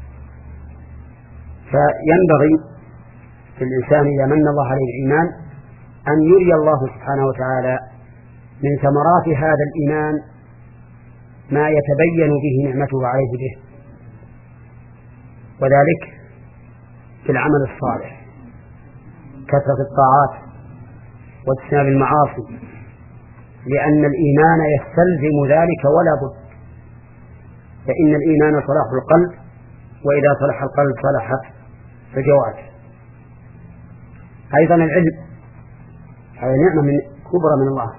فينبغي في الإنسان إذا من الله عليه الإيمان أن يري الله سبحانه وتعالى من ثمرات هذا الإيمان ما يتبين به نعمته عليه به، وذلك في العمل الصالح، كثرة الطاعات واجتناب المعاصي، لأن الإيمان يستلزم ذلك ولا بد. فإن الإيمان صلاح القلب، وإذا صلح القلب صلحت الجوارح. أيضا العلم هذه نعمة من كبرى من الله،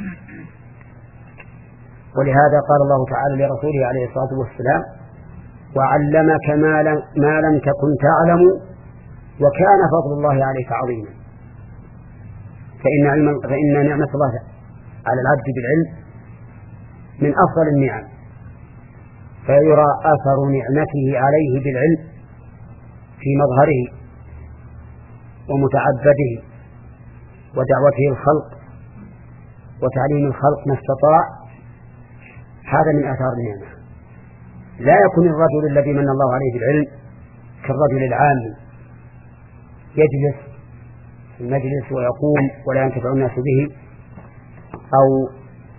ولهذا قال الله تعالى لرسوله عليه الصلاة والسلام: وعلمك ما لم, ما لم تكن تعلم وكان فضل الله عليك عظيما. فإن, علم فإن نعمة الله على العبد بالعلم من أفضل النعم، فيرى أثر نعمته عليه بالعلم في مظهره ومتعبده ودعوته الخلق وتعليم الخلق ما استطاع، هذا من آثار النعمة. لا يكون الرجل الذي من الله عليه بالعلم كالرجل العام يجلس في المجلس ويقوم ولا ينتفع الناس به، أو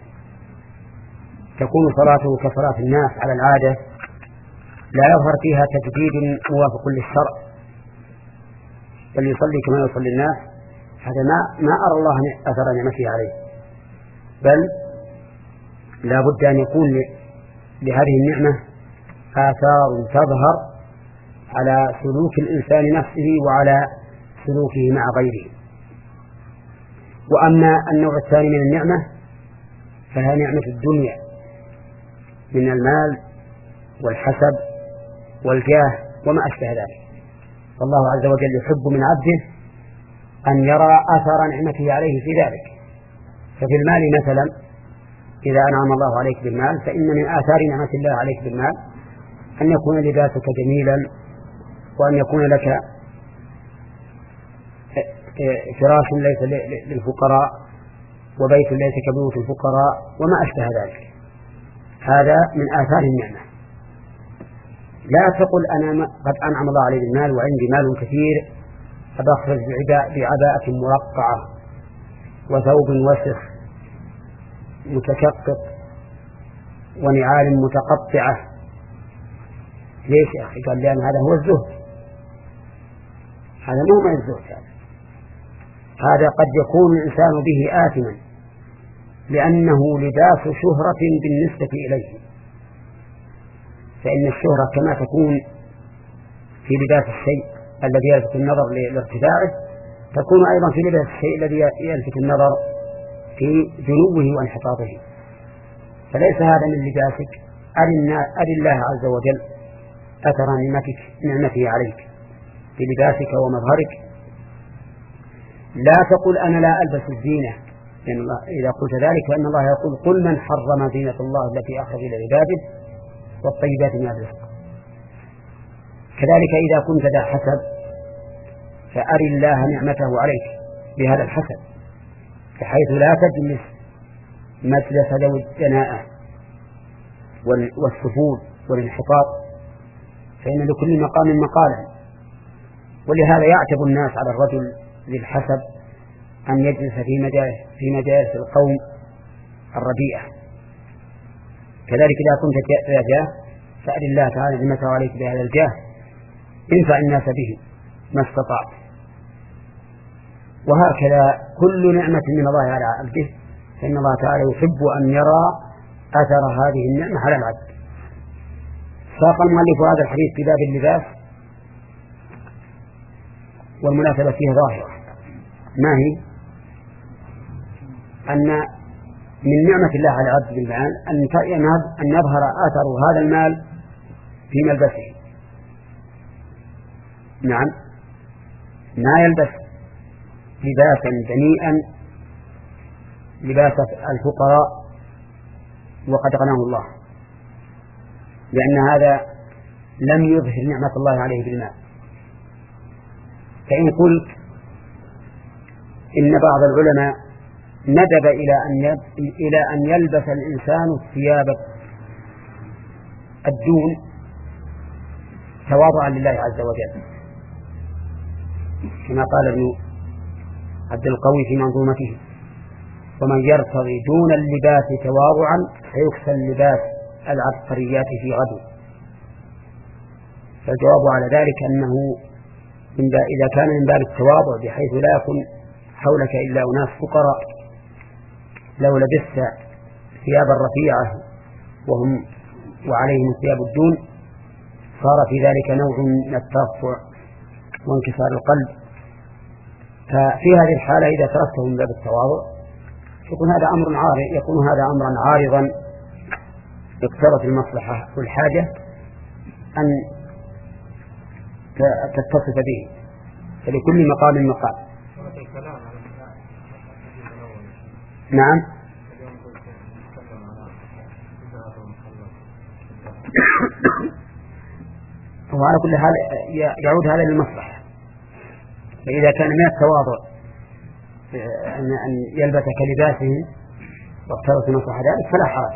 تكون صلاته كصلاة الناس على العادة لا يظهر فيها تجديد موافق للشرع بل يصلي كما يصلي الناس. هذا ما ما أرى الله أثر نعمته عليه، بل لا بد أن يكون لهذه النعمة آثار تظهر على سلوك الإنسان نفسه وعلى سلوكه مع غيره. وأما النوع الثاني من النعمة فهي نعمة الدنيا من المال والحسب والجاه وما أشبه ذلك. فالله عز وجل يحب من عبده أن يرى أثر نعمته عليه في ذلك. ففي المال مثلا إذا أنعم الله عليك بالمال فإن من آثار نعمة الله عليك بالمال أن يكون لباسك جميلا، وأن يكون لك فراش ليس للفقراء وبيت ليس كبيوت الفقراء وما أشبه ذلك. هذا من آثار النعمة. لا تقل أنا قد أنعم الله علي بالمال وعندي مال كثير أبخرج بعباءة مرقعة وثوب وسخ متشقق ونعال متقطعة. ليش يا أخي؟ قال لأن هذا هو الزهد. هذا مو من الزهد. هذا هذا قد يكون الإنسان به آثما لأنه لباس شهرة بالنسبة إليه، فإن الشهرة كما تكون في لباس الشيء الذي يلفت النظر لارتفاعه تكون أيضا في لباس الشيء الذي يلفت النظر في جنوه وانحطاطه. فليس هذا من لباسك. أر الله عز وجل أثر نعمتك نعمته عليك بلباسك ومظهرك. لا تقل أنا لا ألبس الزينة، لأن الله إذا قلت ذلك فإن الله يقول قل من حرم زينة الله التي أخرج لعباده والطيبات من الرزق. كذلك إذا كنت ذا حسب فأر الله نعمته عليك بهذا الحسب، بحيث لا تجلس مجلس ذوي الدناءة والسفول والانحطاط، فإن لكل مقام مقالا. ولهذا يعتب الناس على الرجل للحسب أن يجلس في مجالس في مجالس القوم الرديئة. كذلك إذا كنت جاه فأر الله تعالى نعمته عليك بهذا الجاه انفع الناس به ما استطعت. وهكذا كل نعمة من الله على عبده فإن الله تعالى يحب أن يرى أثر هذه النعمة على العبد. ساق المؤلف هذا الحديث في باب اللباس والمناسبة فيه ظاهرة. ما هي؟ أن من نعمة الله على العبد بالمال أن يظهر أثر هذا المال في ملبسه. نعم، ما يلبس لباسا دنيئا لباس الفقراء وقد غناه الله، لأن هذا لم يظهر نعمة الله عليه بالمال. فإن قلت إن بعض العلماء ندب إلى أن إلى أن يلبس الإنسان الثياب الدون تواضعا لله عز وجل، كما قال ابن عبد القوي في منظومته: ومن يرتضي دون اللباس تواضعا فيكسى اللباس العبقريات في غد. فالجواب على ذلك أنه من إذا كان من باب التواضع بحيث لا يكون حولك إلا أناس فقراء لو لبست ثيابا رفيعة وهم وعليهم ثياب الدون صار في ذلك نوع من الترفع وانكسار القلب. ففي هذه الحالة إذا تركته من باب التواضع يكون هذا أمر عارض يكون هذا أمرا عارضا اقتضت المصلحة والحاجة أن تتصف به، فلكل مقام مقام. نعم. وعلى كل حال يعود هذا للمصلحة. فإذا كان من التواضع أن يلبس كلباسه واقترض مصلحة ذلك فلا حرج.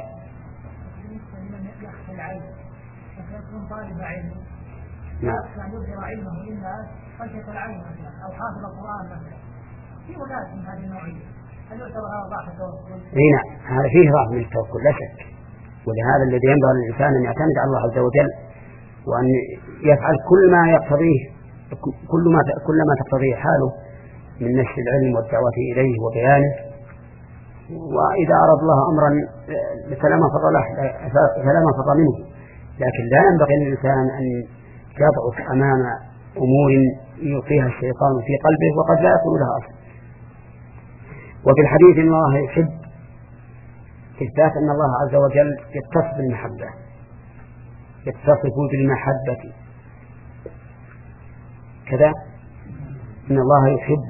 نعم. يظهر علمه للناس خشية العين مثلا أو حافظ القرآن مثلا في ولاة من هذه النوعية هل يعتبر هذا ضعف التوكل؟ اي نعم هذا فيه ضعف من التوكل لا شك. ولهذا الذي ينبغي للإنسان أن يعتمد على الله عز وجل وأن يفعل كل ما يقتضيه كل ما كل ما تقتضيه حاله من نشر العلم والدعوة إليه وبيانه. وإذا أراد الله أمرا فلا ما فضل فلا ما فضل منه. لكن لا ينبغي للإنسان أن يضعف أمام أمور يلقيها الشيطان في قلبه وقد لا يكون لها أصل. وفي الحديث إن الله يحب إثبات أن الله عز وجل يتصف بالمحبة يتصف بالمحبة كذا إن الله يحب.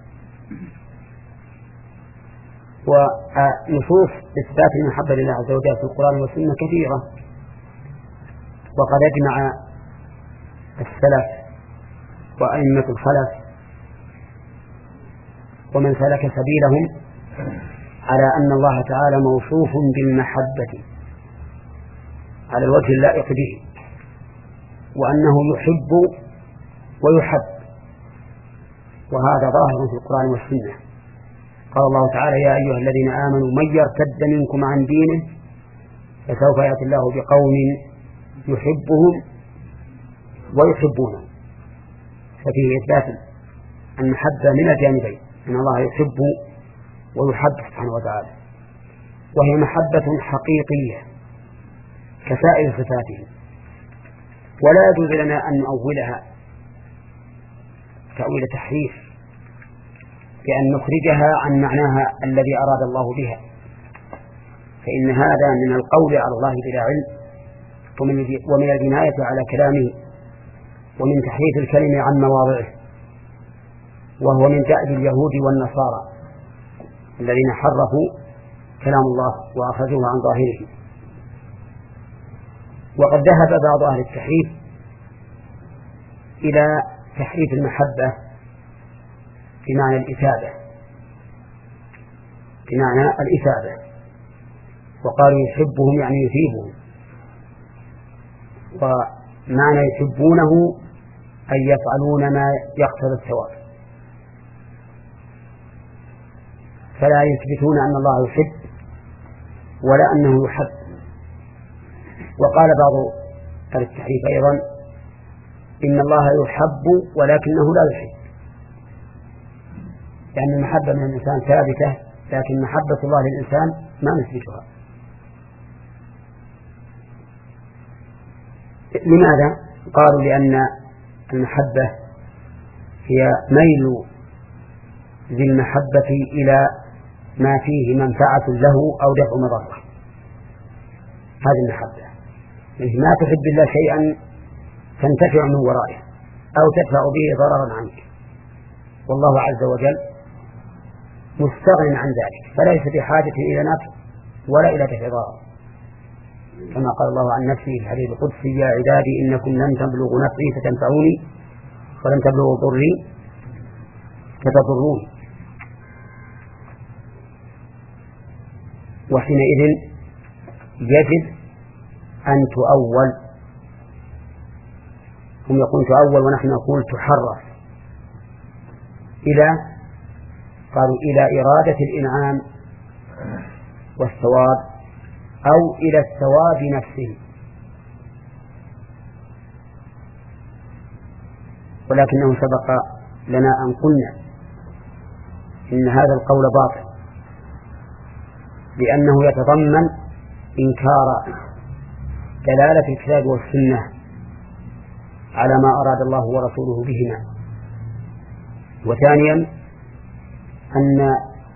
ونصوص إثبات المحبة لله عز وجل في القرآن والسنة كثيرة. وقد أجمع السلف وأئمة الخلف ومن سلك سبيلهم على أن الله تعالى موصوف بالمحبة على الوجه اللائق به وأنه يحب ويحب. وهذا ظاهر في القرآن والسنة. قال الله تعالى يا أيها الذين آمنوا من يرتد منكم عن دينه فسوف يأتي الله بقوم يحبهم ويحبونه. ففيه إثبات المحبة من الجانبين أن الله يحب ويحب سبحانه وتعالى. وهي محبة حقيقية كسائر صفاته. ولا يجوز لنا أن نؤولها تأويل تحريف بأن نخرجها عن معناها الذي أراد الله بها. فإن هذا من القول على الله بلا علم ومن الجناية على كلامه ومن تحريف الكلمة عن مواضعه. وهو من دأب اليهود والنصارى الذين حرفوا كلام الله وأخذوه عن ظاهره. وقد ذهب بعض أهل التحريف إلى تحريف المحبة بمعنى الإثابة بمعنى الإثابة وقالوا يحبهم يعني يثيبهم. ومعنى يحبونه أن يفعلون ما يقتضي الثواب. فلا يثبتون أن الله يحب ولا أنه يحب. وقال بعض أهل التحريف أيضا إن الله يحب ولكنه لا يحب. لأن المحبة من الإنسان ثابتة لكن محبة الله للإنسان ما نثبتها. لماذا؟ قالوا لأن المحبة هي ميل ذي المحبة إلى ما فيه منفعة له أو دفع مضرة. هذه المحبة يعني ما تحب الله شيئا تنتفع من ورائه أو تدفع به ضررا عنك. والله عز وجل مستغن عن ذلك فليس بحاجة إلى نفع ولا إلى دفع ضرر. كما قال الله عن نفسه في الحديث القدسي يا عبادي إنكم لن تبلغوا نفعي فتنفعوني ولن تبلغوا ضري فتضروني. وحينئذ يجب أن تؤول. هم يقول تؤول ونحن نقول تحرف إلى قالوا إلى إرادة الإنعام والثواب أو إلى الثواب نفسه. ولكنه سبق لنا أن قلنا إن هذا القول باطل لأنه يتضمن إنكار دلالة الكتاب والسنة على ما أراد الله ورسوله بهما. وثانيا أن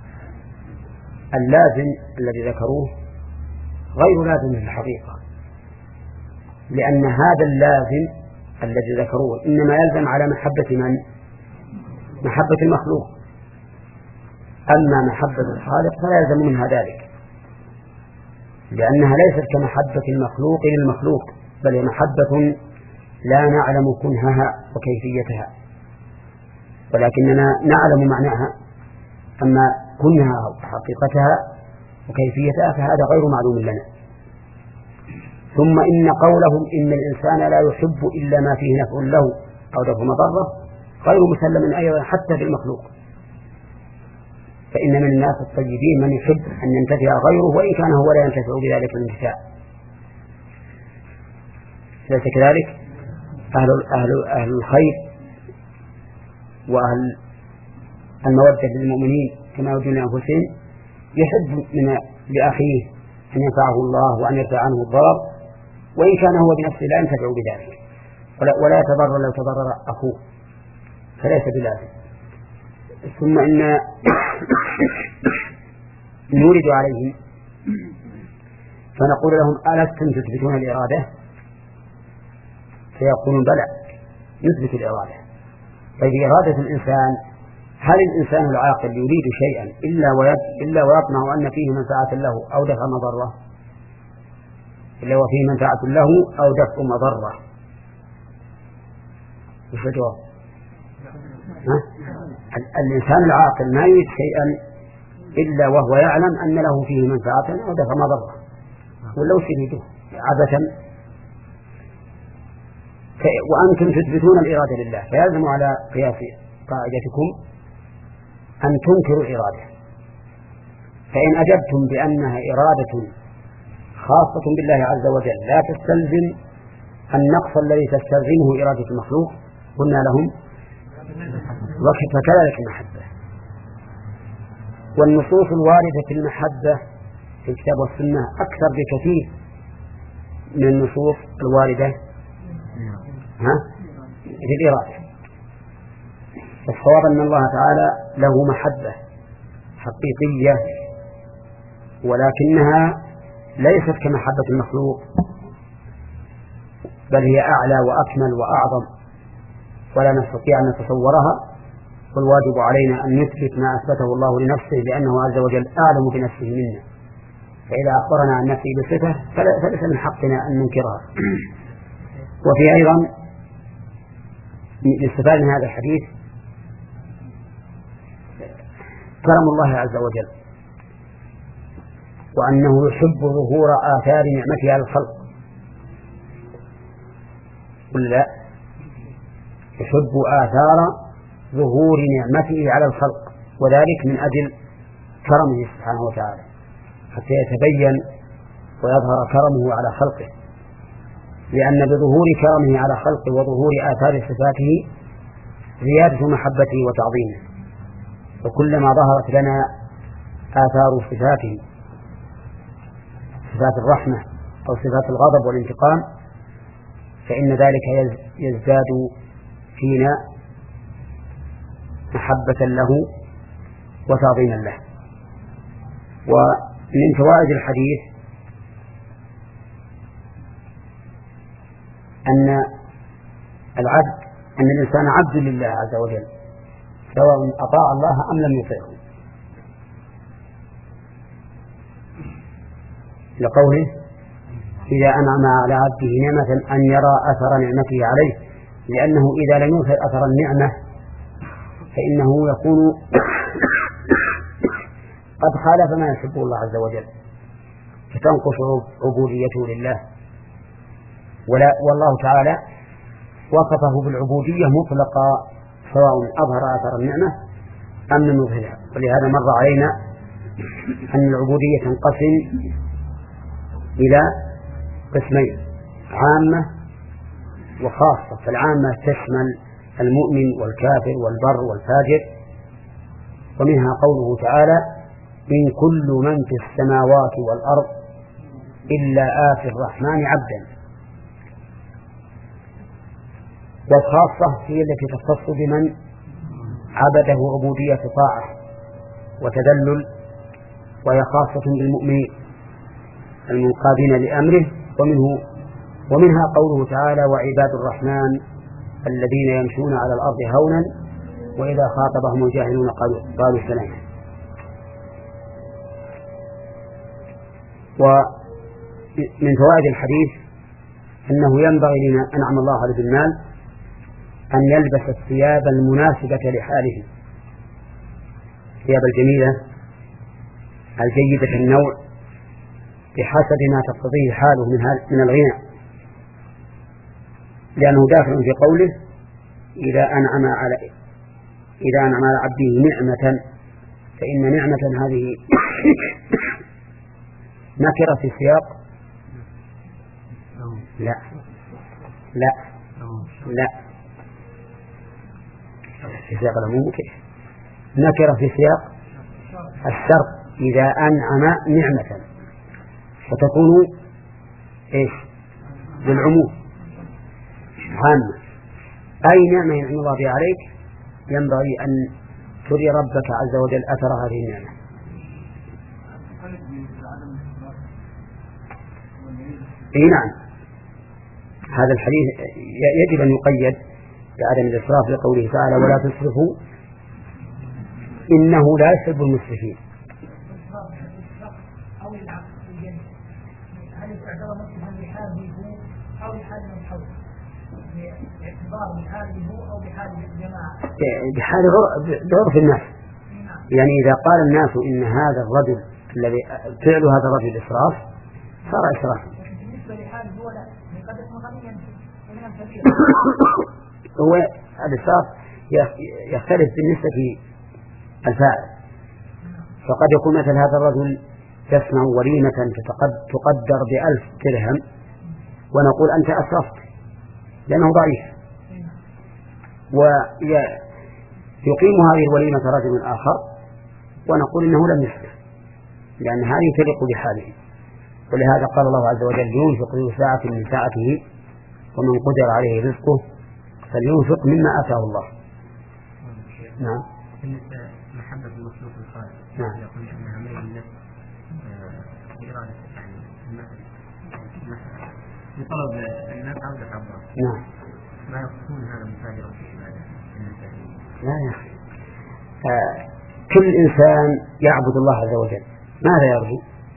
اللازم الذي ذكروه غير لازم في الحقيقة لأن هذا اللازم الذي ذكروه إنما يلزم على محبة من؟ محبة المخلوق. أما محبة الخالق فلا يلزم منها ذلك لأنها ليست كمحبة المخلوق للمخلوق بل هي محبة لا نعلم كنهها وكيفيتها، ولكننا نعلم معناها، أما كنهها وحقيقتها وكيفيتها فهذا غير معلوم لنا. ثم إن قولهم إن الإنسان لا يحب إلا ما فيه نفع له أو دفع مضرة غير مسلم أيضا حتى في المخلوق، فإن من الناس الطيبين من يحب أن ينتفع غيره وإن كان هو لا ينتفع بذلك الانتفاع. ليس كذلك؟ أهل, أهل, أهل الخير وأهل المودة للمؤمنين كما يودون أنفسهم يحب من لأخيه أن ينفعه الله وأن يرفع عنه الضرر وإن كان هو بنفسه لا ينتفع بذلك، ولا, ولا يتضرر لو تضرر أخوه، فليس بلازم. ثم إن نورد عليهم فنقول لهم ألستم تثبتون الإرادة؟ فيقولون بلى نثبت الإرادة. طيب إرادة الإنسان، هل الإنسان العاقل يريد شيئا إلا إلا ويطمع أن فيه منفعة له أو دفع مضرة؟ إلا وفيه منفعة له أو دفع مضرة؟ وش الجواب؟ الإنسان العاقل ما يريد شيئا إلا وهو يعلم أن له فيه منفعة أو دفع مضرة، ولو شريده عبثا. وأنتم تثبتون الإرادة لله، فيلزم على قياس قاعدتكم أن تنكروا الإرادة. فإن أجبتم بأنها إرادة خاصة بالله عز وجل لا تستلزم النقص الذي تستلزمه إرادة المخلوق قلنا لهم وكذلك المحبة. والنصوص الواردة في المحبة في الكتاب والسنة أكثر بكثير من النصوص الواردة ها في الإرادة. الصواب أن الله تعالى له محبة حقيقية ولكنها ليست كمحبة المخلوق، بل هي أعلى وأكمل وأعظم ولا نستطيع أن نتصورها، والواجب علينا أن نثبت ما أثبته الله لنفسه لأنه عز وجل أعلم بنفسه منا، فإذا أخبرنا عن نفسه بصفة فليس من حقنا أن ننكرها. وفي أيضا الاستفادة من هذا الحديث كرم الله عز وجل، وأنه يحب ظهور آثار نعمته على الخلق، ولا يحب آثار ظهور نعمته على الخلق، وذلك من أجل كرمه سبحانه وتعالى حتى يتبين ويظهر كرمه على خلقه، لأن بظهور كرمه على خلقه وظهور آثار صفاته زيادة محبته وتعظيمه. وكلما ظهرت لنا آثار صفاته صفات الرحمة أو صفات الغضب والانتقام فإن ذلك يزداد فينا محبة له وتعظيما له. ومن فوائد الحديث أن العبد أن الإنسان عبد لله عز وجل سواء أطاع الله أم لم يطعه، لقوله إذا أنعم على عبده نعمة أن يرى أثر نعمته عليه، لأنه إذا لم يظهر أثر النعمة فإنه يكون قد خالف ما يحبه الله عز وجل فتنقص عبوديته لله. ولا والله تعالى وصفه بالعبودية مطلقا سواء أظهر أثر النعمة أم لم يظهرها. ولهذا مر علينا أن العبودية تنقسم إلى قسمين عامة وخاصة. فالعامة تشمل المؤمن والكافر والبر والفاجر، ومنها قوله تعالى إن كل من في السماوات والأرض إلا آتي الرحمن عبدا. والخاصة هي التي تختص بمن عبده عبودية طاعة وتذلل، وهي خاصة بالمؤمنين المنقادين لأمره. ومنه ومنها قوله تعالى وعباد الرحمن الذين يمشون على الأرض هونا وإذا خاطبهم الجاهلون قالوا سلاما. ومن فوائد الحديث أنه ينبغي لمن أنعم الله عليه بالمال أن يلبس الثياب المناسبة لحاله، الثياب الجميلة الجيدة النوع بحسب ما تقتضيه حاله من الغنى، لأنه داخل في قوله إذا أنعم على إذا أنعم على عبده نعمة، فإن نعمة هذه نكرة في سياق لا لا لا في سياق العموم كيف نكرة في سياق الشرط إذا أنعم نعمة، فتكون إيش بالعموم عامة. أي نعمة ينعم الله بها عليك ينبغي أن تري ربك عز وجل أثر هذه النعمة. إيه نعم، هذا الحديث يجب أن يقيد بعدم الإسراف لقوله تعالى ولا تسرفوا إنه لا يحب المسرفين. بحال عرف الناس، يعني إذا قال الناس إن هذا الرجل الذي فعل هذا الرجل إسراف صار إسرافا. هو الإسراف يختلف بالنسبة الفاعل، فقد يكون مثل هذا الرجل يصنع وليمة تقدر بألف درهم ونقول أنت أسرفت لأنه ضعيف، ويقيم هذه الوليمة رجل آخر ونقول إنه لم يسرف لأن هذه تليق بحاله. ولهذا قال الله عز وجل ينفق ذو ساعة من ساعته ومن قدر عليه رزقه فلينفق مما آتاه الله. نعم. محبة المخلوق الخالق نعم. يقول أنها ميل النفس إرادة يعني بطلب الناس عودة عبر. نعم. ما يقصون هذا مفاجرا في العبادة. لا يا أخي، آه كل إنسان يعبد الله عز وجل ماذا يرجو؟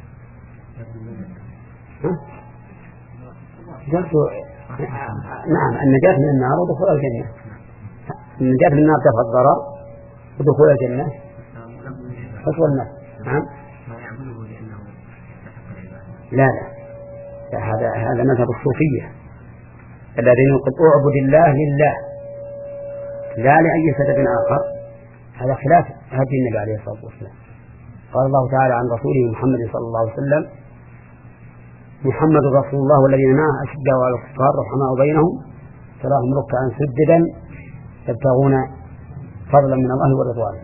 يرجو نعم النجاة من النار ودخول الجنة. النجاة من النار دفع الضرر ودخول الجنة حصول النفس. نعم. لا لا هذا هذا مذهب الصوفية الذين يقول أعبد الله لله لا لأي سبب آخر، هذا خلاف هدي النبي عليه الصلاة والسلام. قال الله تعالى عن رسوله محمد صلى الله عليه وسلم محمد رسول الله والذين معه أشداء على الكفار رحماء بينهم تراهم ركعا سجدا يبتغون فضلا من الله ورضوانه.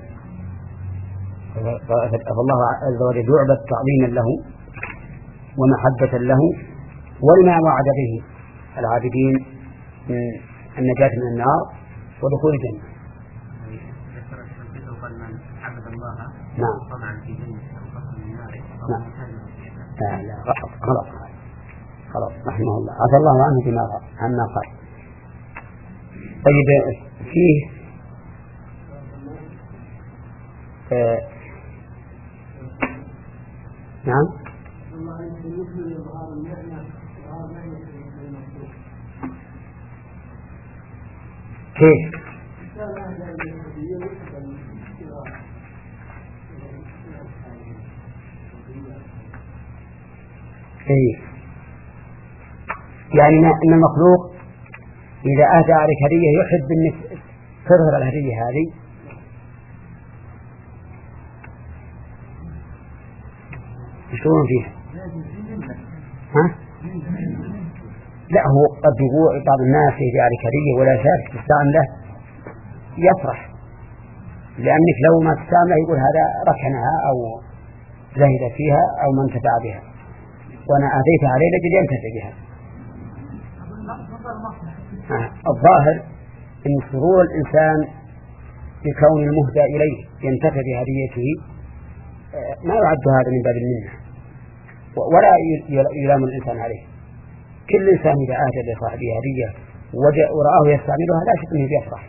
فالله عز وجل يعبد تعظيما له ومحبة له ولما وعد به العابدين من النجاة من النار ودخول الجنة. نعم. نعم. لا لا خلاص خلاص رحمه الله عفى الله عنه بما عما قال. طيب فيه آه نعم كيف إيه؟ يعني أن المخلوق إذا أهدى عليك هدية يحب أنك تظهر الهدية هذه. يشترون فيها ها؟ لا هو قد يقول بعض الناس يهدي عليك هدية ولا شارك تستعمل له يفرح، لأنك لو ما تستعمله يقول هذا ركنها أو زهد فيها أو ما انتفع بها وأنا آتيت عليه لجل ينتفع بها. الظاهر أن سرور الإنسان بكون المهدى إليه ينتفع بهديته ما يعد هذا من باب المنة ولا يلام الإنسان عليه. كل إنسان إذا أهدى لصاحبه هدية ورآه يستعملها لا شك أنه يفرح.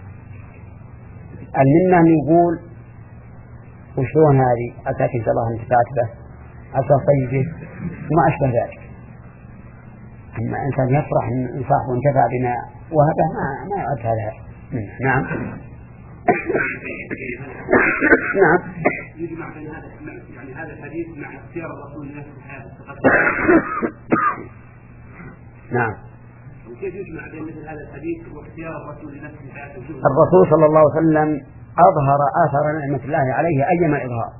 المنة أن يقول وشلون هذه أتاك إن شاء الله انتفعت به عسى طيبه وما أشبه ذلك. أما إنسان يفرح إن صاحبه انتفع بما وهبه ما ما يعد هذا منه. نعم. نعم. يجمع بين هذا يعني هذا الحديث مع اختيار الرسول لنفس الحياة. نعم. وكيف يجمع بين مثل هذا الحديث واختيار الرسول لنفس الحياة؟ الرسول صلى الله عليه وسلم أظهر آثار نعمة الله عليه أيما إظهار،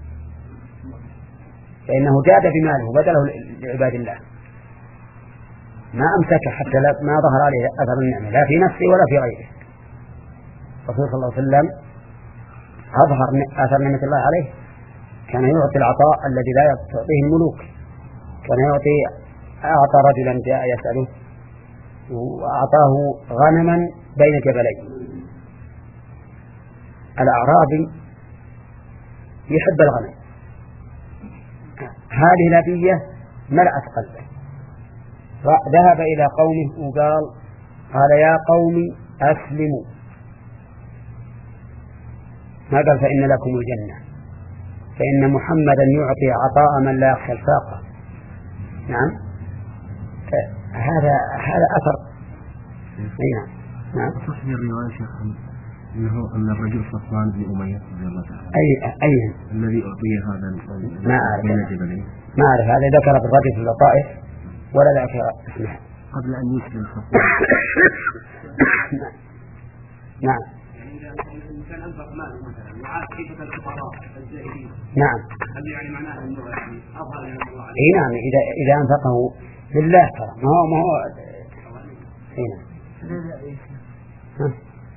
فإنه جاد بماله وبذله لعباد الله، ما أمسك حتى ما ظهر عليه أثر النعمة لا في نفسه ولا في غيره. الرسول صلى الله عليه وسلم أظهر آثار نعمة الله عليه، كان يعطي العطاء الذي لا يعطيه الملوك. كان يعطي أعطى رجلا جاء يسأله وأعطاه غنما بين جبلين. الأعرابي يحب الغنم، هذه الهدية ملأت قلبه، ذهب إلى قومه وقال قال يا قوم أسلموا، ما قال فإن لكم الجنة، فإن محمدا يعطي عطاء من لا يخشى الفاقة. نعم. هذا هذا أثر. نعم. نعم. صحيح الرواية شيخ أنه أن الرجل صفوان بن أمية رضي الله تعالى أي أي الذي أعطي هذا ما أعرف من الجبلين، ما أعرف هذا ذكر بالرجل في اللطائف ولا ذكر اسمه قبل أن يسلم صفوان. نعم. كان أنفق ماله مثلا وعاد كيف الفقراء الزائدين. نعم. هل يعني معناه أنه يعني أظهر من الله عليه؟ إيه نعم. إذا إذا أنفقه لله ترى ما هو ما هو. إيه نعم. ها؟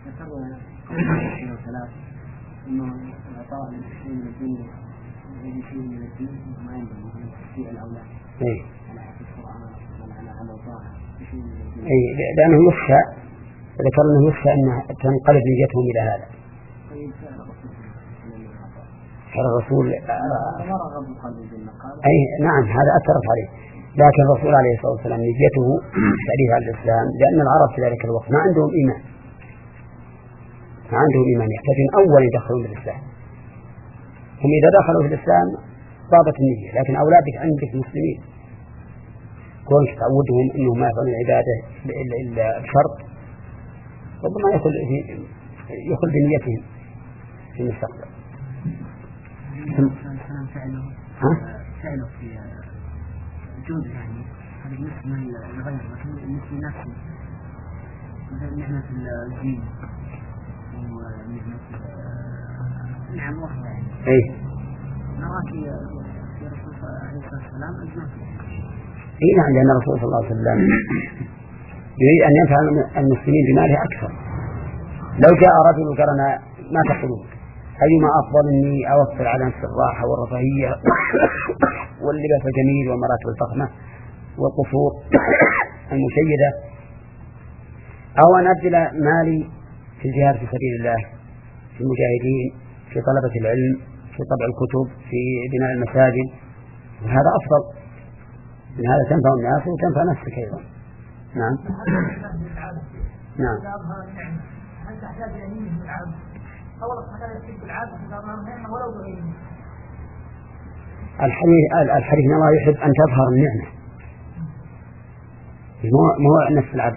إنه العطاء للشيء من الدين وغير شيء من الدين ما ينبغي في الأولاد. إيه. على حسب القرآن على عمل طاعة شيء من الدين. إيه لأنه يخشى، ذكر أنه يخشى أن تنقلب نيتهم إلى هذا. طيب فعل الرسول فعل الرسول ما رغب قلبه بالمقام. أي نعم هذا أثرت عليه، لكن الرسول عليه الصلاة والسلام نيته تعريف على الإسلام، لأن العرب في ذلك الوقت ما عندهم إيمان، ما عندهم إيمان، يحتاجون أول يدخلون بالإسلام. هم إذا دخلوا في الإسلام طابت النية، لكن أولادك عندك مسلمين كونش تعودهم أنهم ما يفعلون العبادة إلا بشرط، ربما يدخل يدخل بنيتهم في المستقبل. ها؟ فعله في جود يعني هذا بالنسبة للغير، لكن بالنسبة لنفسه مثل نعمة الدين ونعمة نعم وحده يعني. إيه. نراك يا رسول الله عليه الصلاة والسلام أجمع. إيه نعم، لأن الرسول صلى الله عليه وسلم يريد أن ينفع المسلمين بماله أكثر. لو جاء رجل وقال أنا ما تقولون أيما أفضل إني أوفر على نفس الراحة والرفاهية واللباس الجميل والمراتب الفخمة والقصور المشيدة، أو أن أبذل مالي في الجهاد في سبيل الله، في المجاهدين، في طلبة العلم، في طبع الكتب، في بناء المساجد، وهذا أفضل من هذا، تنفع الناس وتنفع نفسك أيضا. نعم. نعم. هل تحتاج إلى نية من العبد؟ أولا حتى يكتب العبد نعمة ولو بغير الحديث الحديث ان الله يحب ان تظهر النعمه، ما هو نفس العبد.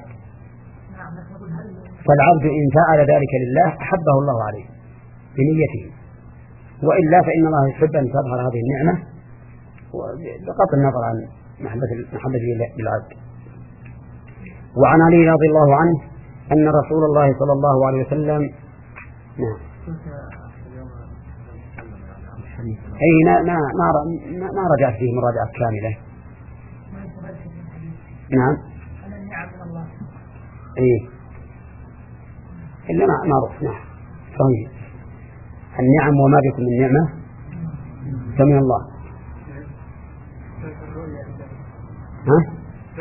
فالعبد ان فعل ذلك لله احبه الله عليه بنيته، والا فان الله يحب ان تظهر هذه النعمه بغض النظر عن محبته للعبد. وعن علي رضي الله عنه ان رسول الله صلى الله عليه وسلم نعم أي ما ما ما ما رجعت فيه مراجعة كاملة. نعم. إيه إلا ما ما رأس. نعم صحيح. النعم وما بكم من نعمة فمن الله. ها؟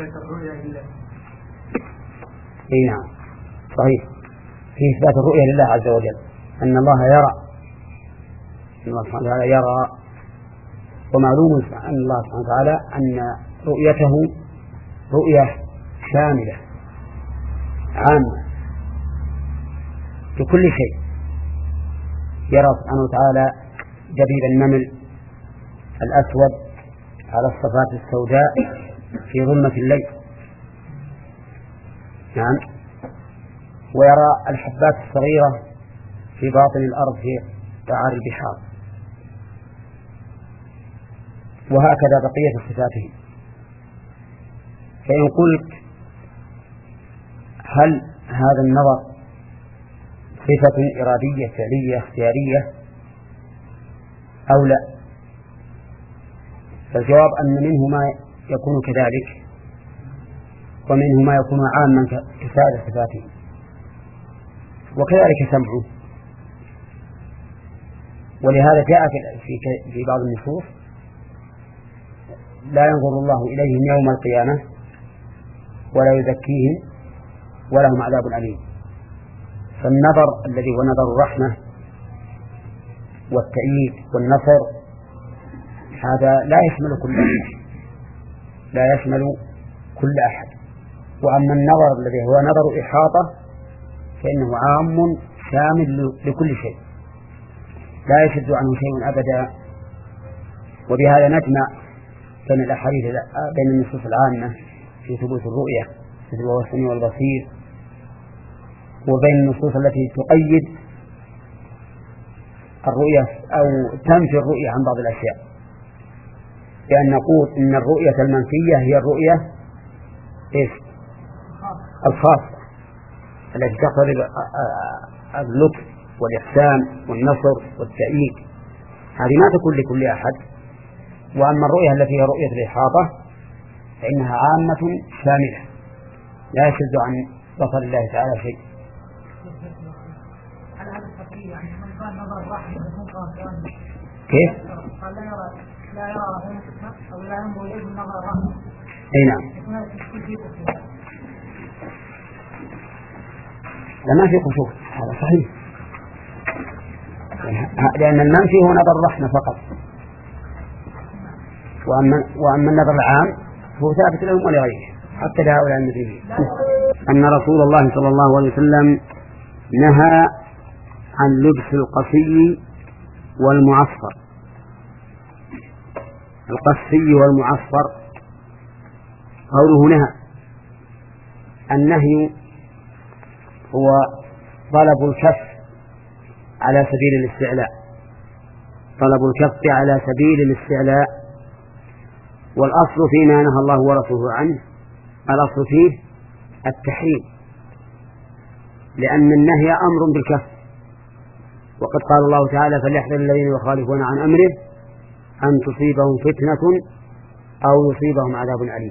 إيه نعم صحيح، في إثبات الرؤية لله عز وجل، أن الله يرى، أن الله سبحانه وتعالى يرى، ومعلوم أن الله سبحانه وتعالى أن رؤيته رؤية شاملة عامة لكل شيء. يرى سبحانه وتعالى جبيب النمل الأسود على الصفات السوداء في ظلمة الليل، نعم. ويرى الحبات الصغيرة في باطن الأرض في قعر البحار، وهكذا بقية صفاته. فإن قلت هل هذا النظر صفة إرادية فعلية اختيارية أو لا، فالجواب أن منه ما يكون كذلك ومنه ما يكون عاما كسائر صفاته، وكذلك سمعه. ولهذا جاء في في بعض النصوص لا ينظر الله إليهم يوم القيامة ولا يزكيهم ولهم عذاب أليم. فالنظر الذي هو نظر الرحمة والتأييد والنصر هذا لا يشمل كل أحد، لا يشمل كل أحد. وأما النظر الذي هو نظر إحاطة فإنه عام شامل لكل شيء لا يشد عنه شيء أبدا. وبهذا نجمع بين الأحاديث بين النصوص العامة في ثبوت الرؤية مثل وهو السميع والبصير، وبين النصوص التي تقيد الرؤية أو تنفي الرؤية عن بعض الأشياء، بأن نقول إن الرؤية المنفية هي الرؤية إيش؟ الخاصة التي تقتضي اللطف والإحسان والنصر والتأييد، هذه ما تكون لكل أحد. وأما الرؤية التي هي رؤية الإحاطة فإنها عامة شاملة لا يشد عن بصر الله تعالى شيء. كيف؟ قال لا يرى لا يرى أو لا ينظر إليه النظر الرحمة. أي نعم. لا ما في خشوع، هذا صحيح، لأن المنفي هو نظر الرحمة فقط، وأما وأما النظر العام هو ثابت لهم ولغيره حتى لهؤلاء المجرمين. أن رسول الله صلى الله عليه وسلم نهى عن لبس القصي والمعصفر. القصي والمعصفر قوله نهى، النهي هو طلب الكف على سبيل الاستعلاء، طلب الكف على سبيل الاستعلاء. والأصل فيما نهى الله ورسوله عنه الأصل فيه التحريم، لأن النهي أمر بالكف، وقد قال الله تعالى فليحذر الذين يخالفون عن أمره أن تصيبهم فتنة أو يصيبهم عذاب أليم،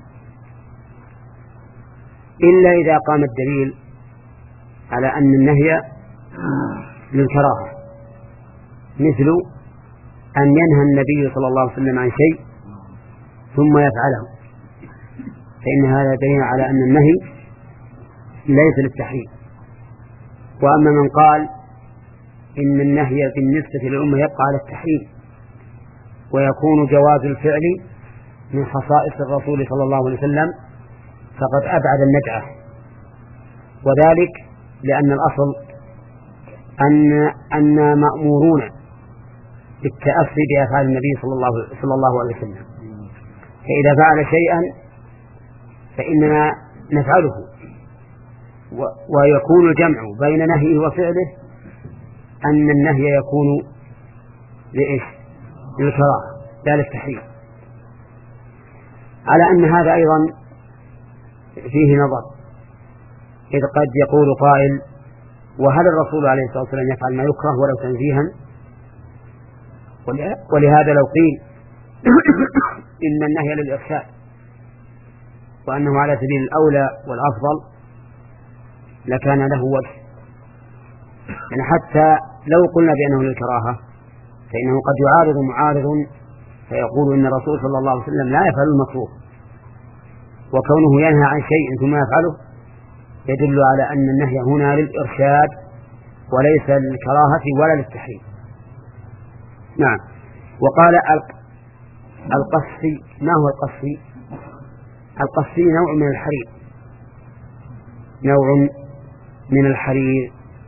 إلا إذا قام الدليل على أن النهي للكراهة، مثل أن ينهى النبي صلى الله عليه وسلم عن شيء ثم يفعله، فإن هذا دليل على أن النهي ليس للتحريم. وأما من قال إن النهي بالنسبة للأمة يبقى على التحريم ويكون جواز الفعل من خصائص الرسول صلى الله عليه وسلم فقد أبعد النجعة، وذلك لأن الأصل أن أن مأمورون بالتأسي بأفعال النبي صلى الله صلى الله عليه وسلم، فإذا فعل شيئا فإننا نفعله، ويكون الجمع بين نهيه وفعله أن النهي يكون لإيش؟ للكراهة لا للتحريم. على أن هذا أيضا فيه نظر، إذ قد يقول قائل وهل الرسول عليه الصلاة والسلام يفعل ما يكره ولو تنزيها؟ ولهذا لو قيل إن النهي للإرشاد وأنه على سبيل الأولى والأفضل لكان له وجه، يعني حتى لو قلنا بأنه للكراهة فإنه قد يعارض معارض فيقول إن الرسول صلى الله عليه وسلم لا يفعل المكروه، وكونه ينهى عن شيء ثم يفعله يدل على أن النهي هنا للإرشاد وليس للكراهة ولا للتحريم. نعم. وقال القصي، ما هو القصي؟ القصي نوع من الحرير، نوع من الحرير.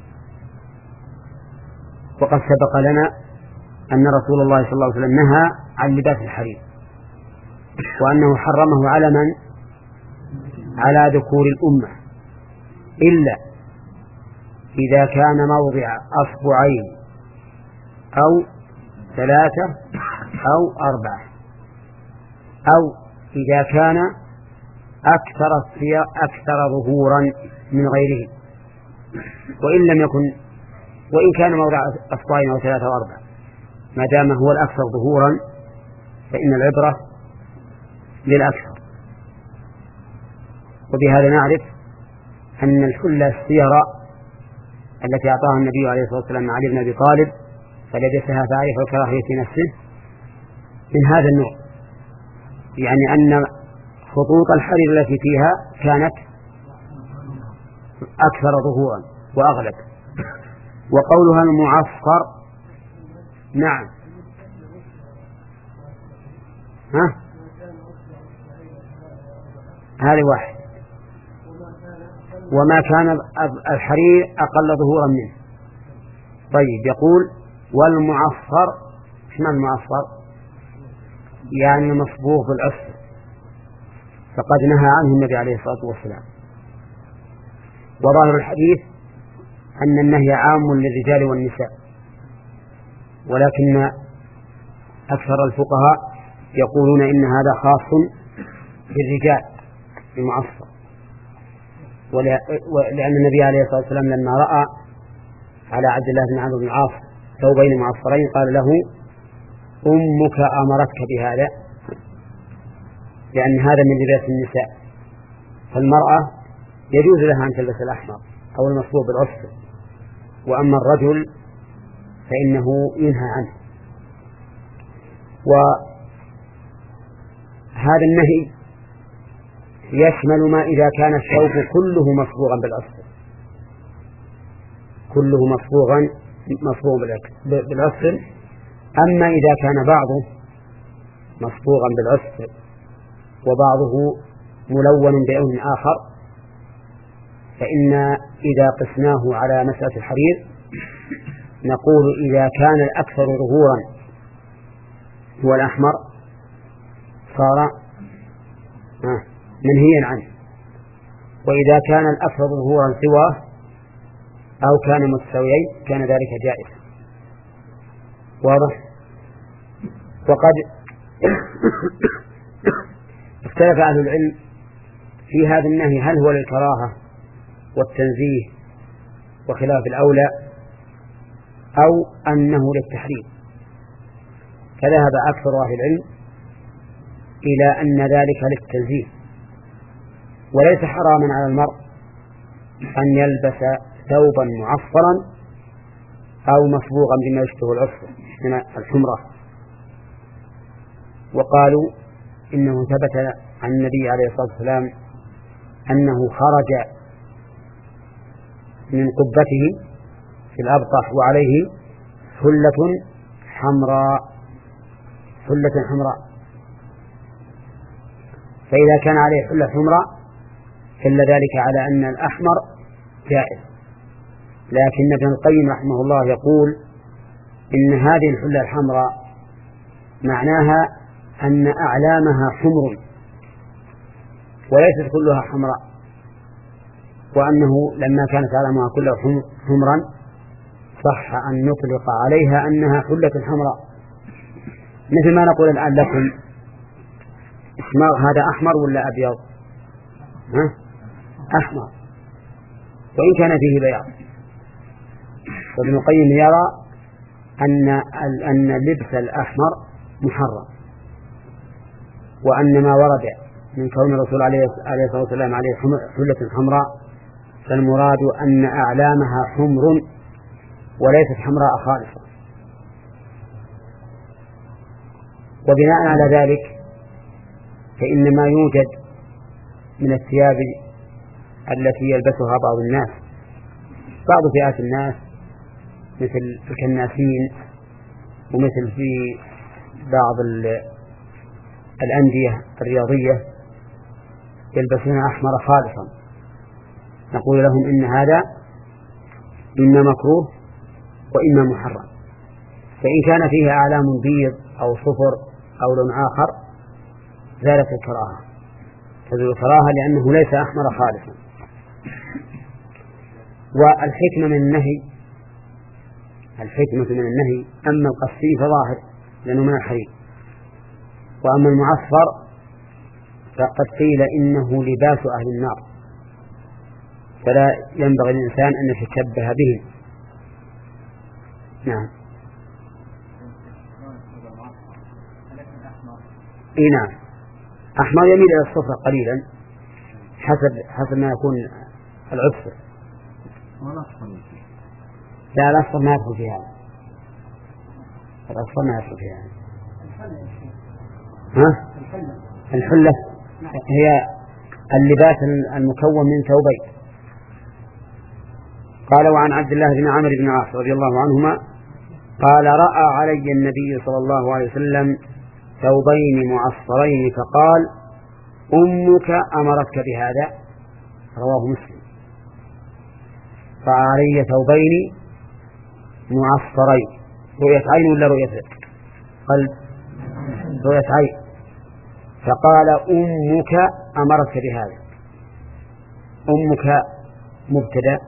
وقد سبق لنا أن رسول الله صلى الله عليه وسلم نهى عن لباس الحرير، وأنه حرمه على من؟ على ذكور الأمة إلا إذا كان موضع أصبعين أو ثلاثة أو أربعة، أو إذا كان أكثر أكثر ظهورا من غيره، وإن لم يكن وإن كان موضع أصبعين أو ثلاثة أو أربعة، ما دام هو الأكثر ظهورا فإن العبرة للأكثر. وبهذا نعرف أن الحلة السيرة التي أعطاها النبي عليه الصلاة والسلام علي بن أبي طالب فلبسها فعرف الكراهية في نفسه من هذا النوع، يعني أن خطوط الحرير التي فيها كانت أكثر ظهورا وأغلب. وقولها المعصفر نعم ها هذه واحد، وما كان الحرير أقل ظهورا منه. طيب يقول والمعصفر، ايش معنى المعصفر؟ يعني مصبوغ بالعصفر، فقد نهى عنه النبي عليه الصلاة والسلام. وظاهر الحديث أن النهي عام للرجال والنساء، ولكن أكثر الفقهاء يقولون إن هذا خاص بالرجال المعصفر، ولأن النبي عليه الصلاة والسلام لما رأى على عبد الله بن عمرو بن العاص ثوبين معصفرين قال له أمك أمرتك بهذا، لأن هذا من لباس النساء، فالمرأة يجوز لها أن تلبس الأحمر أو المصبوغ بالعصفر، وأما الرجل فإنه ينهى عنه. وهذا النهي يشمل ما إذا كان الثوب كله مصبوغا بالعصفر، كله مصبوغا مصبوغ بالعصفر. أما إذا كان بعضه مصبوغا بالعصفر وبعضه ملون بلون آخر، فإن إذا قسناه على مسألة الحرير نقول إذا كان الأكثر ظهورا هو الأحمر صار منهيا عنه، وإذا كان الأكثر ظهورا سواه أو كان متساويين كان ذلك جائزا. واضح؟ وقد اختلف أهل العلم في هذا النهي هل هو للكراهة والتنزيه وخلاف الأولى أو أنه للتحريم، فذهب أكثر أهل العلم إلى أن ذلك للتنزيه، وليس حراما على المرء أن يلبس ثوبا معصفرا أو مصبوغا بما يشبه العصفر من الحمرة. وقالوا إنه ثبت عن النبي عليه الصلاة والسلام أنه خرج من قبته في الأبطح وعليه حلة حمراء حلة حمراء فإذا كان عليه حلة حمراء فإن ذلك على أن الأحمر جائز. لكن ابن القيم رحمه الله يقول إن هذه الحلة الحمراء معناها أن أعلامها حمر وليست كلها حمراء، وأنه لما كانت أعلامها كلها حمرا صح أن نطلق عليها أنها حلة حمراء، مثل ما نقول الآن لكم هذا أحمر ولا أبيض؟ ها؟ أحمر وإن كان فيه بياض. وابن القيم يرى أن أن لبس الأحمر محرم، وأن ما ورد من كون الرسول عليه الصلاة والسلام عليه حلة حمراء فالمراد أن أعلامها حمر وليست حمراء خالصة. وبناء على ذلك فإن ما يوجد من الثياب التي يلبسها بعض الناس، بعض فئات الناس مثل الكناسين ومثل في بعض الأندية الرياضية يلبسون أحمر خالصا، نقول لهم إن هذا إما مكروه وإما محرم. فإن كان فيه أعلام بيض أو صفر أو لون آخر زالت الكراهة، تزول الكراهة لأنه ليس أحمر خالصا. والحكمة من النهي الحكمة من النهي أما القصي فظاهر لأنه من الحرير، وأما المعصفر فقد قيل إنه لباس أهل النار، فلا ينبغي للإنسان أن يتشبه بهم. نعم. إيه نعم، أحمر يميل إلى الصفرة قليلا حسب حسب ما يكون العصفر. لا الأصفر ما يدخل فيها، الأصفر ما يدخل فيها. ها؟ الحلة هي اللباس المكون من ثوبين. قال وعن عبد الله بن عمرو بن عاص رضي الله عنهما قال رأى علي النبي صلى الله عليه وسلم ثوبين معصفرين فقال أمك أمرتك بهذا، رواه مسلم. فعلي ثوبين معصفرين، رؤية عين ولا رؤية قلب؟ رؤية عين. فقال أمك أمرتك بهذا. أمك مبتدأ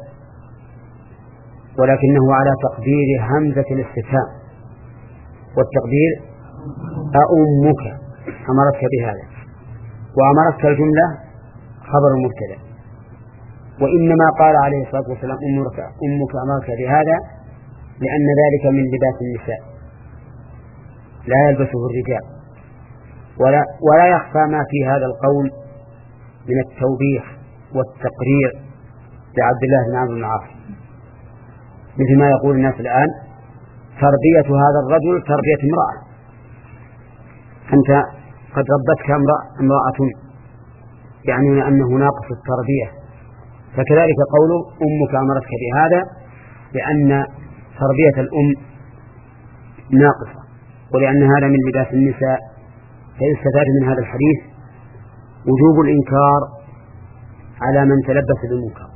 ولكنه على تقدير همزة الاستفهام، والتقدير أأمك أمرتك بهذا، وأمرتك الجملة خبر المبتدأ. وإنما قال عليه الصلاة والسلام أمك, أمك أمرتك بهذا لأن ذلك من لباس النساء لا يلبسه الرجال، ولا, ولا يخفى ما في هذا القول من التوبيخ والتقرير لعبد الله بن عمرو بن العاص، مثل ما يقول الناس الآن تربية هذا الرجل تربية امرأة، أنت قد ربتك امرأة، يعني أنه ناقص التربية. فكذلك قوله أمك أمرتك بهذا لأن تربية الأم ناقصة، ولأن هذا من لباس النساء. فيستفاد من هذا الحديث وجوب الإنكار على من تلبس بالمنكر.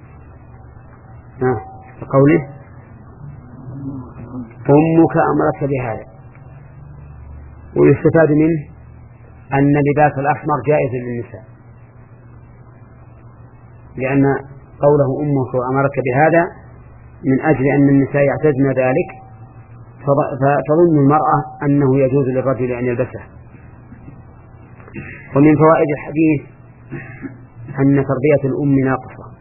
فقوله أمك أمرتك بهذا، ويستفاد منه أن لباس الأحمر جائز للنساء، لأن قوله أمك أمرتك بهذا من أجل أن النساء يعتزن ذلك، فتظن المرأة أنه يجوز للرجل أن يلبسه. ومن فوائد الحديث أن تربية الأم ناقصة،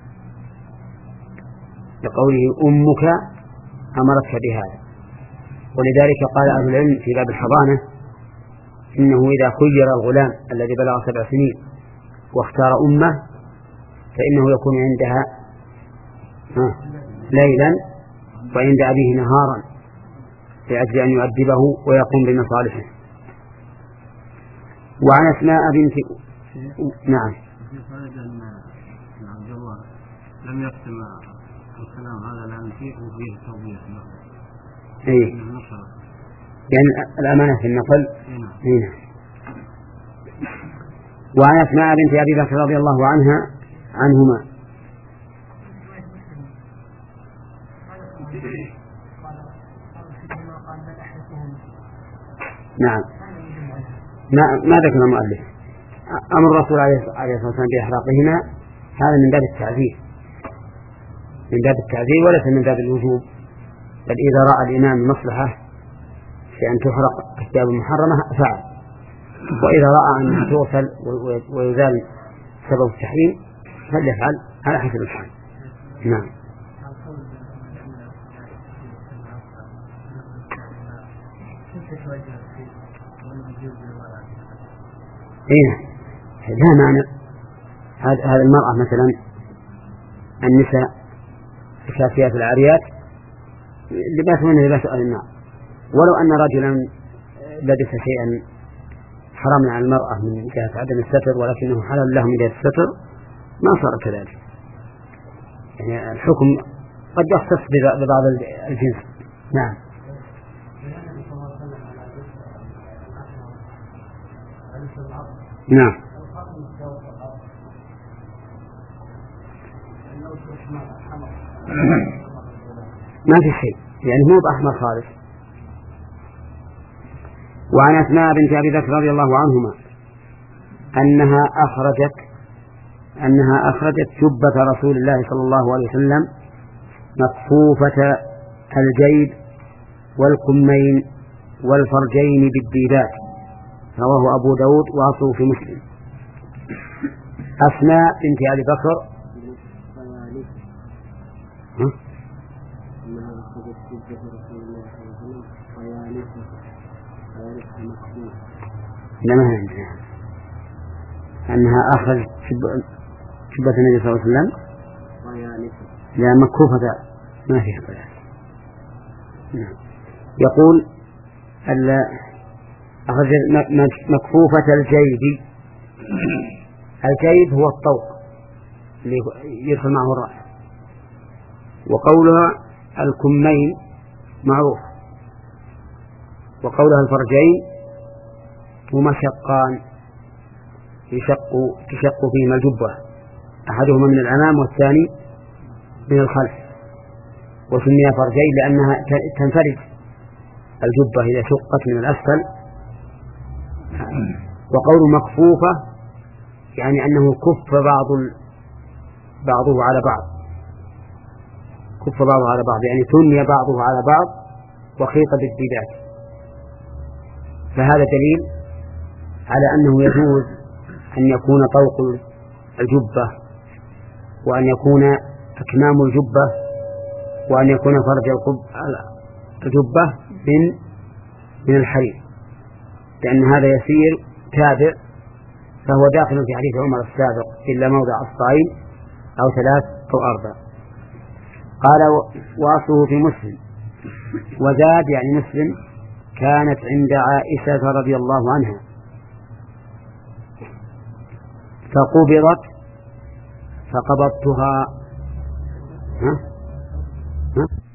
لقوله أمك أمرتك بهذا. ولذلك قال أهل العلم في باب الحضانة إنه إذا خير الغلام الذي بلغ سبع سنين واختار أمه فإنه يكون عندها ليلا وعند أبيه نهارا لأجل أن يؤدبه ويقوم بمصالحه. وعن أسماء بنت نعم عبد الله لم يختم الكلام هذا لأن فيه وفيه توضيح. إيه يعني الأمانة في النقل. هنا وعن أسماء بنت أبي بكر رضي الله عنها عنهما نعم ما ما ذكر المؤلف أمر الرسول عليه الصلاة والسلام بإحراقهما، هذا من باب التعذير من باب التعذير وليس من باب الوجوب، بل إذا رأى الإمام مصلحة في أن تحرق الثياب المحرمة فعل، وإذا رأى أنها توصل ويزال سبب التحريم فليفعل على حسب الحال. نعم. إيه لا معنى هذا المرأة مثلا النساء الكاسيات العاريات لباسهن لباس أهل النار، ولو أن رجلا لبس شيئا حرام على المرأة من جهة عدم الستر ولكنه حلال له من جهة الستر ما صار كذلك. يعني الحكم قد يختص ببعض الجنس. نعم. نعم ما في شيء يعني مو بأحمر خالص. وعن أسماء بنت أبي بكر رضي الله عنهما أنها أخرجت أنها أخرجت جبة رسول الله صلى الله عليه وسلم مكفوفة الجيب والكمين والفرجين بالديباج. رواه أبو داود وأصله في مسلم. أسماء بنت أبي بكر لما عندنا أنها أخرجت شبة النبي صلى الله عليه وسلم لا مكفوفة ما فيها كلام. يقول أخرجت مكفوفة الجيب. الجيب هو الطوق اللي يدخل معه الرأس. وقولها الكمين معروف. وقولها الفرجين هما شقان يشق تشق فيهما الجبة، أحدهما من الأمام والثاني من الخلف، وسمي فرجين لأنها تنفرج الجبة إذا شقت من الأسفل. وقول مكفوفة يعني أنه كف بعض بعضه على بعض، كف بعضه على بعض يعني ثني بعضه على بعض وخيط بالديباج. فهذا دليل على أنه يجوز أن يكون طوق الجبة وأن يكون أكمام الجبة وأن يكون فرج الجبة من من الحرير، لأن هذا يسير تابع، فهو داخل في حديث عمر السابق إلا موضع أصبعين أو ثلاث أو أربع. قال وأصله في مسلم. وزاد يعني مسلم كانت عند عائشة رضي الله عنها فقبضت فقبضتها ها؟ ها؟